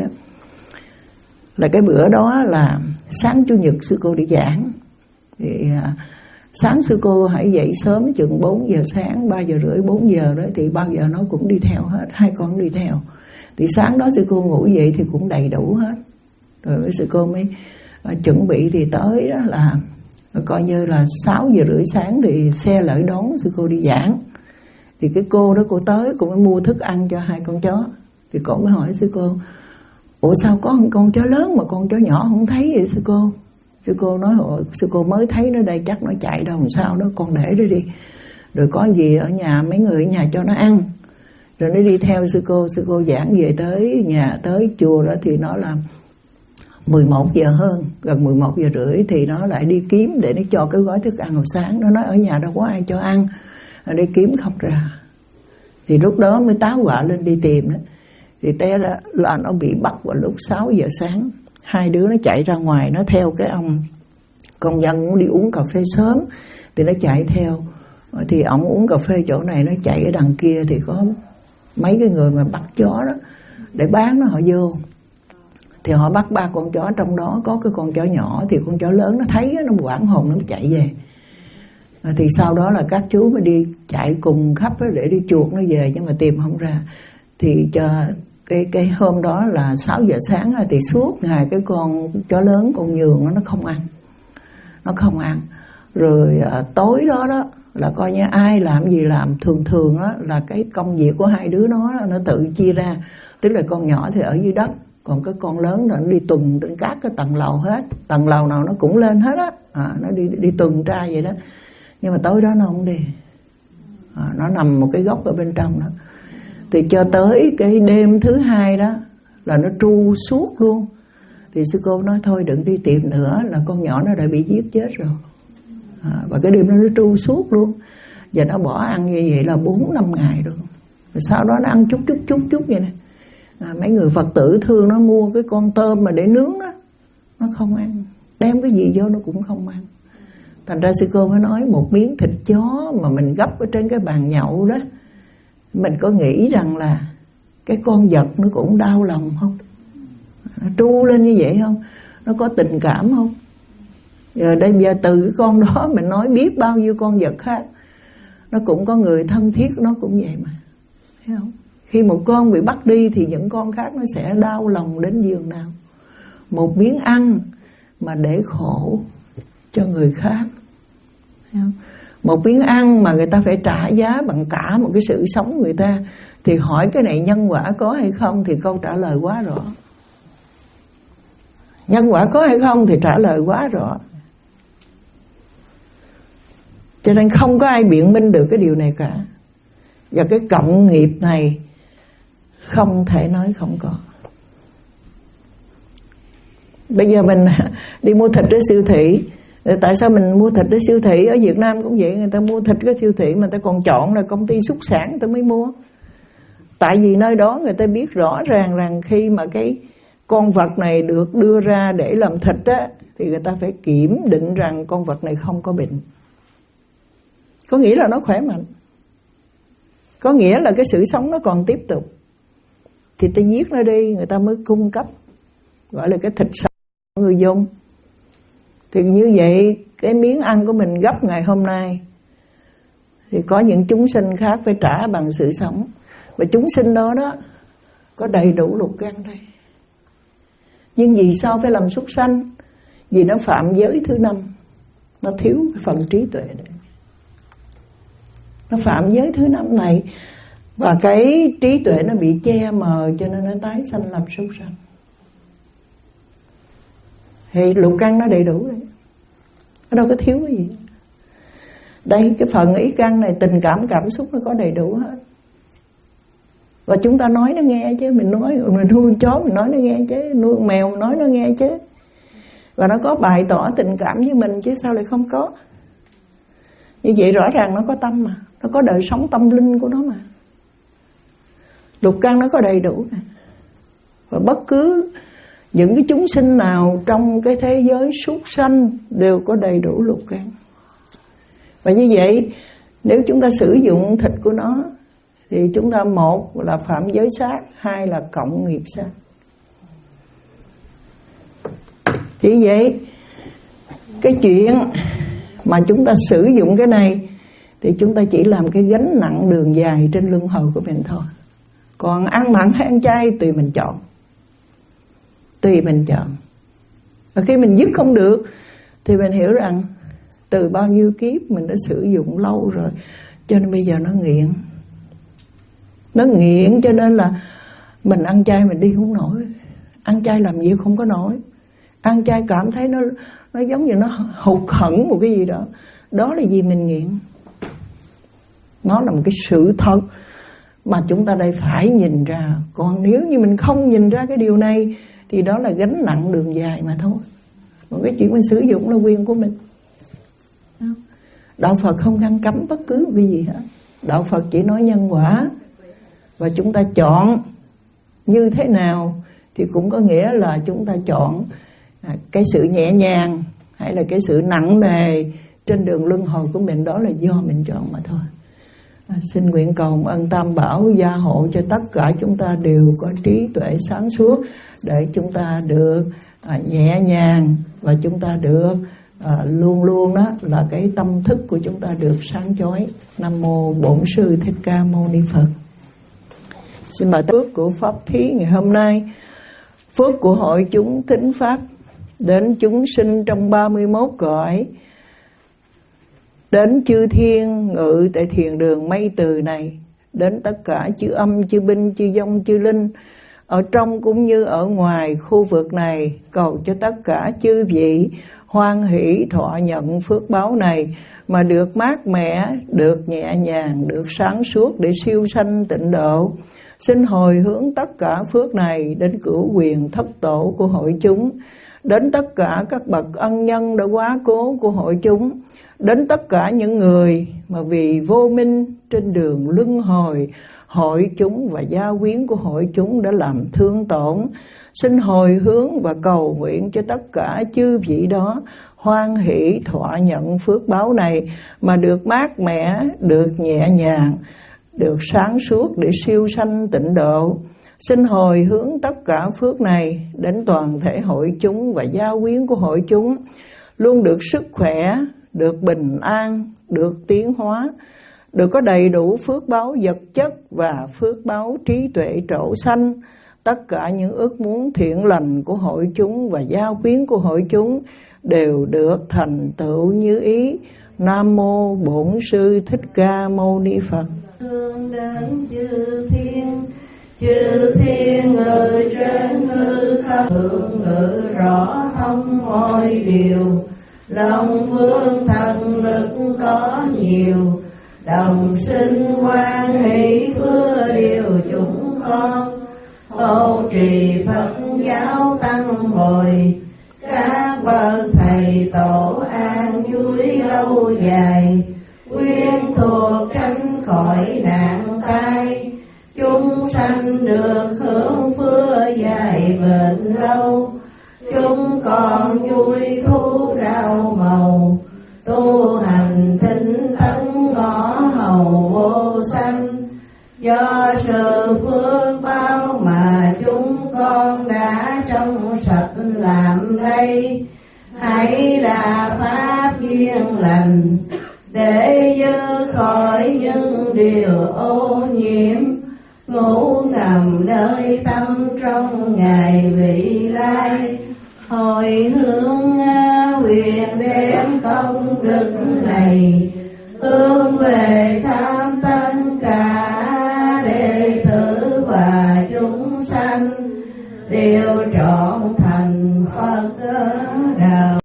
là cái bữa đó là sáng chủ nhật sư cô đi giảng. Thì à, sáng sư cô hãy dậy sớm chừng bốn giờ sáng, ba giờ rưỡi bốn giờ đó thì bao giờ nó cũng đi theo hết, hai con đi theo. Thì sáng đó sư cô ngủ dậy thì cũng đầy đủ hết. Rồi sư cô mới à, chuẩn bị thì tới đó là coi như là sáu giờ rưỡi sáng thì xe lại đón sư cô đi giảng. Thì cái cô đó cô tới, cô mới mua thức ăn cho hai con chó. Thì cô mới hỏi sư cô: ủa sao có một con chó lớn mà con chó nhỏ không thấy vậy sư cô? Sư cô nói: sư cô mới thấy nó đây, chắc nó chạy đâu làm sao đó, con để nó đi. Rồi có gì ở nhà, mấy người ở nhà cho nó ăn. Rồi nó đi theo sư cô. Sư cô giảng về tới nhà, tới chùa đó thì nó là mười một giờ hơn, gần mười một giờ rưỡi thì nó lại đi kiếm để nó cho cái gói thức ăn hồi sáng. Nó nói ở nhà đâu có ai cho ăn, ở đây kiếm không ra. Thì lúc đó mới táo hỏa lên đi tìm đó. Thì té ra là nó bị bắt vào lúc sáu giờ sáng. Hai đứa nó chạy ra ngoài, nó theo cái ông công dân muốn đi uống cà phê sớm. Thì nó chạy theo. Thì ông uống cà phê chỗ này, nó chạy ở đằng kia thì có mấy cái người mà bắt chó đó để bán nó, họ vô. Thì họ bắt ba con chó, trong đó có cái con chó nhỏ. Thì con chó lớn nó thấy nó hoảng hồn, nó chạy về. Thì sau đó là các chú mới đi chạy cùng khắp để đi chuộc nó về, nhưng mà tìm không ra. Thì cho cái cái hôm đó là sáu giờ sáng thì suốt ngày cái con chó lớn, con nhường nó không ăn, nó không ăn. Rồi à, tối đó đó là coi như ai làm gì làm, thường thường đó là cái công việc của hai đứa nó nó tự chia ra. Tức là con nhỏ thì ở dưới đất, còn cái con lớn là nó đi tuần trên các cái tầng lầu hết, tầng lầu nào nó cũng lên hết á, à, nó đi đi tuần tra vậy đó. Nhưng mà tối đó nó không đi, à, nó nằm một cái góc ở bên trong đó. Thì cho tới cái đêm thứ hai đó là nó tru suốt luôn. Thì sư cô nói thôi đừng đi tìm nữa, là con nhỏ nó đã bị giết chết rồi, à, và cái đêm đó nó tru suốt luôn. Và nó bỏ ăn như vậy là bốn năm ngày rồi. Rồi sau đó nó ăn chút chút chút chút vậy nè, à, mấy người Phật tử thương nó mua cái con tôm mà để nướng đó, nó không ăn. Đem cái gì vô nó cũng không ăn. Thành ra sư cô mới nói một miếng thịt chó mà mình gấp ở trên cái bàn nhậu đó, mình có nghĩ rằng là cái con vật nó cũng đau lòng không? Nó tru lên như vậy không? Nó có tình cảm không? Giờ đây giờ từ cái con đó mình nói biết bao nhiêu con vật khác, nó cũng có người thân thiết, nó cũng vậy mà, thấy không? Khi một con bị bắt đi thì những con khác nó sẽ đau lòng đến giường nào. Một miếng ăn mà để khổ cho người khác, thấy không? Một miếng ăn mà người ta phải trả giá bằng cả một cái sự sống người ta. Thì hỏi cái này nhân quả có hay không thì câu trả lời quá rõ. Nhân quả có hay không thì trả lời quá rõ. Cho nên không có ai biện minh được cái điều này cả. Và cái cộng nghiệp này không thể nói không có. Bây giờ mình đi mua thịt ở siêu thị. Tại sao mình mua thịt ở siêu thị? Ở Việt Nam cũng vậy, người ta mua thịt ở siêu thị mà người ta còn chọn là công ty súc sản người ta mới mua. Tại vì nơi đó người ta biết rõ ràng rằng khi mà cái con vật này được đưa ra để làm thịt á, thì người ta phải kiểm định rằng con vật này không có bệnh. Có nghĩa là nó khỏe mạnh, có nghĩa là cái sự sống nó còn tiếp tục. Thì ta giết nó đi, người ta mới cung cấp, gọi là cái thịt sống của người dùng. Thì như vậy cái miếng ăn của mình gấp ngày hôm nay thì có những chúng sinh khác phải trả bằng sự sống. Và chúng sinh đó đó có đầy đủ lục căn đây. Nhưng vì sao phải làm súc sanh? Vì nó phạm giới thứ năm, nó thiếu cái phần trí tuệ đấy. Nó phạm giới thứ năm này, và cái trí tuệ nó bị che mờ, cho nên nó tái sanh làm súc sanh. Thì lục căn nó đầy đủ đấy, nó đâu có thiếu cái gì. Đây cái phần ý căn này, tình cảm cảm xúc nó có đầy đủ hết. Và chúng ta nói nó nghe chứ, mình nói mình nuôi chó mình nói nó nghe chứ, nuôi con mèo mình nói nó nghe chứ. Và nó có bày tỏ tình cảm với mình chứ sao lại không có. Như vậy rõ ràng nó có tâm mà, nó có đời sống tâm linh của nó mà. Lục căn nó có đầy đủ nè. Và bất cứ những cái chúng sinh nào trong cái thế giới súc sanh đều có đầy đủ lục căn. Và như vậy nếu chúng ta sử dụng thịt của nó Thì chúng ta một là phạm giới sát, hai là cộng nghiệp sát. Chỉ vậy, cái chuyện mà chúng ta sử dụng cái này thì chúng ta chỉ làm cái gánh nặng đường dài trên luân hồi của mình thôi. Còn ăn mặn hay ăn chay tùy mình chọn. Tùy mình chọn. Và khi mình dứt không được thì mình hiểu rằng từ bao nhiêu kiếp mình đã sử dụng lâu rồi, cho nên bây giờ nó nghiện. Nó nghiện cho nên là mình ăn chay mình đi không nổi. Ăn chay làm gì không có nổi. Ăn chay cảm thấy nó nó giống như nó hụt hẫng một cái gì đó. Đó là gì? Mình nghiện. Nó là một cái sự thật mà chúng ta đây phải nhìn ra. Còn nếu như mình không nhìn ra cái điều này thì đó là gánh nặng đường dài mà thôi. Còn cái chuyện mình sử dụng là quyền của mình. Đạo Phật không ngăn cấm bất cứ cái gì hết. Đạo Phật chỉ nói nhân quả. Và chúng ta chọn như thế nào thì cũng có nghĩa là chúng ta chọn cái sự nhẹ nhàng hay là cái sự nặng nề trên đường luân hồi của mình. Đó là do mình chọn mà thôi. À, xin nguyện cầu ân Tam Bảo gia hộ cho tất cả chúng ta đều có trí tuệ sáng suốt để chúng ta được à, nhẹ nhàng, và chúng ta được à, luôn luôn đó là cái tâm thức của chúng ta được sáng chói. Nam mô Bổn Sư Thích Ca Mâu Ni Phật. Xin mời phước của pháp thí ngày hôm nay. Phước của hội chúng thính pháp đến chúng sinh trong ba mươi mốt cõi, đến chư thiên ngự tại thiền đường mây từ này, đến tất cả chư âm, chư binh, chư vong, chư linh ở trong cũng như ở ngoài khu vực này, cầu cho tất cả chư vị hoan hỷ thọ nhận phước báo này mà được mát mẻ, được nhẹ nhàng, được sáng suốt để siêu sanh tịnh độ. Xin hồi hướng tất cả phước này đến cửu quyền thất tổ của hội chúng, đến tất cả các bậc ân nhân đã quá cố của hội chúng, đến tất cả những người mà vì vô minh trên đường luân hồi hội chúng và gia quyến của hội chúng đã làm thương tổn. Xin hồi hướng và cầu nguyện cho tất cả chư vị đó hoan hỷ thọ nhận phước báo này mà được mát mẻ, được nhẹ nhàng, được sáng suốt để siêu sanh tịnh độ. Xin hồi hướng tất cả phước này đến toàn thể hội chúng và gia quyến của hội chúng, luôn được sức khỏe, được bình an, được tiến hóa, được có đầy đủ phước báo vật chất và phước báo trí tuệ trổ sanh. Tất cả những ước muốn thiện lành của hội chúng và gia quyến của hội chúng đều được thành tựu như ý. Nam mô Bổn Sư Thích Ca Mâu Ni Phật. Thương đến chư thiên, chư thiên ngự trên ngự không, thượng ngự rõ thông mọi điều, lòng vương thần lực có nhiều, đồng sinh quan hỷ vừa điều chúng con, hộ trì Phật giáo tăng bồi, các bậc thầy tổ an vui lâu dài, quyến thuộc tránh khỏi nạn tai, chúng sanh được hưởng phước dài bền lâu, chúng còn vui thu rau màu, tu hành tinh tấn ngõ hầu vô sanh. Do sự phước báo mà chúng con đã trong sạch làm đây, hãy là pháp duyên lành để dư khỏi những điều ô nhiễm, ngủ ngầm nơi tâm trong ngày vị lai. Hồi hướng quyền đem công đức này hướng về khắp tất cả đệ tử và chúng sanh đều trọn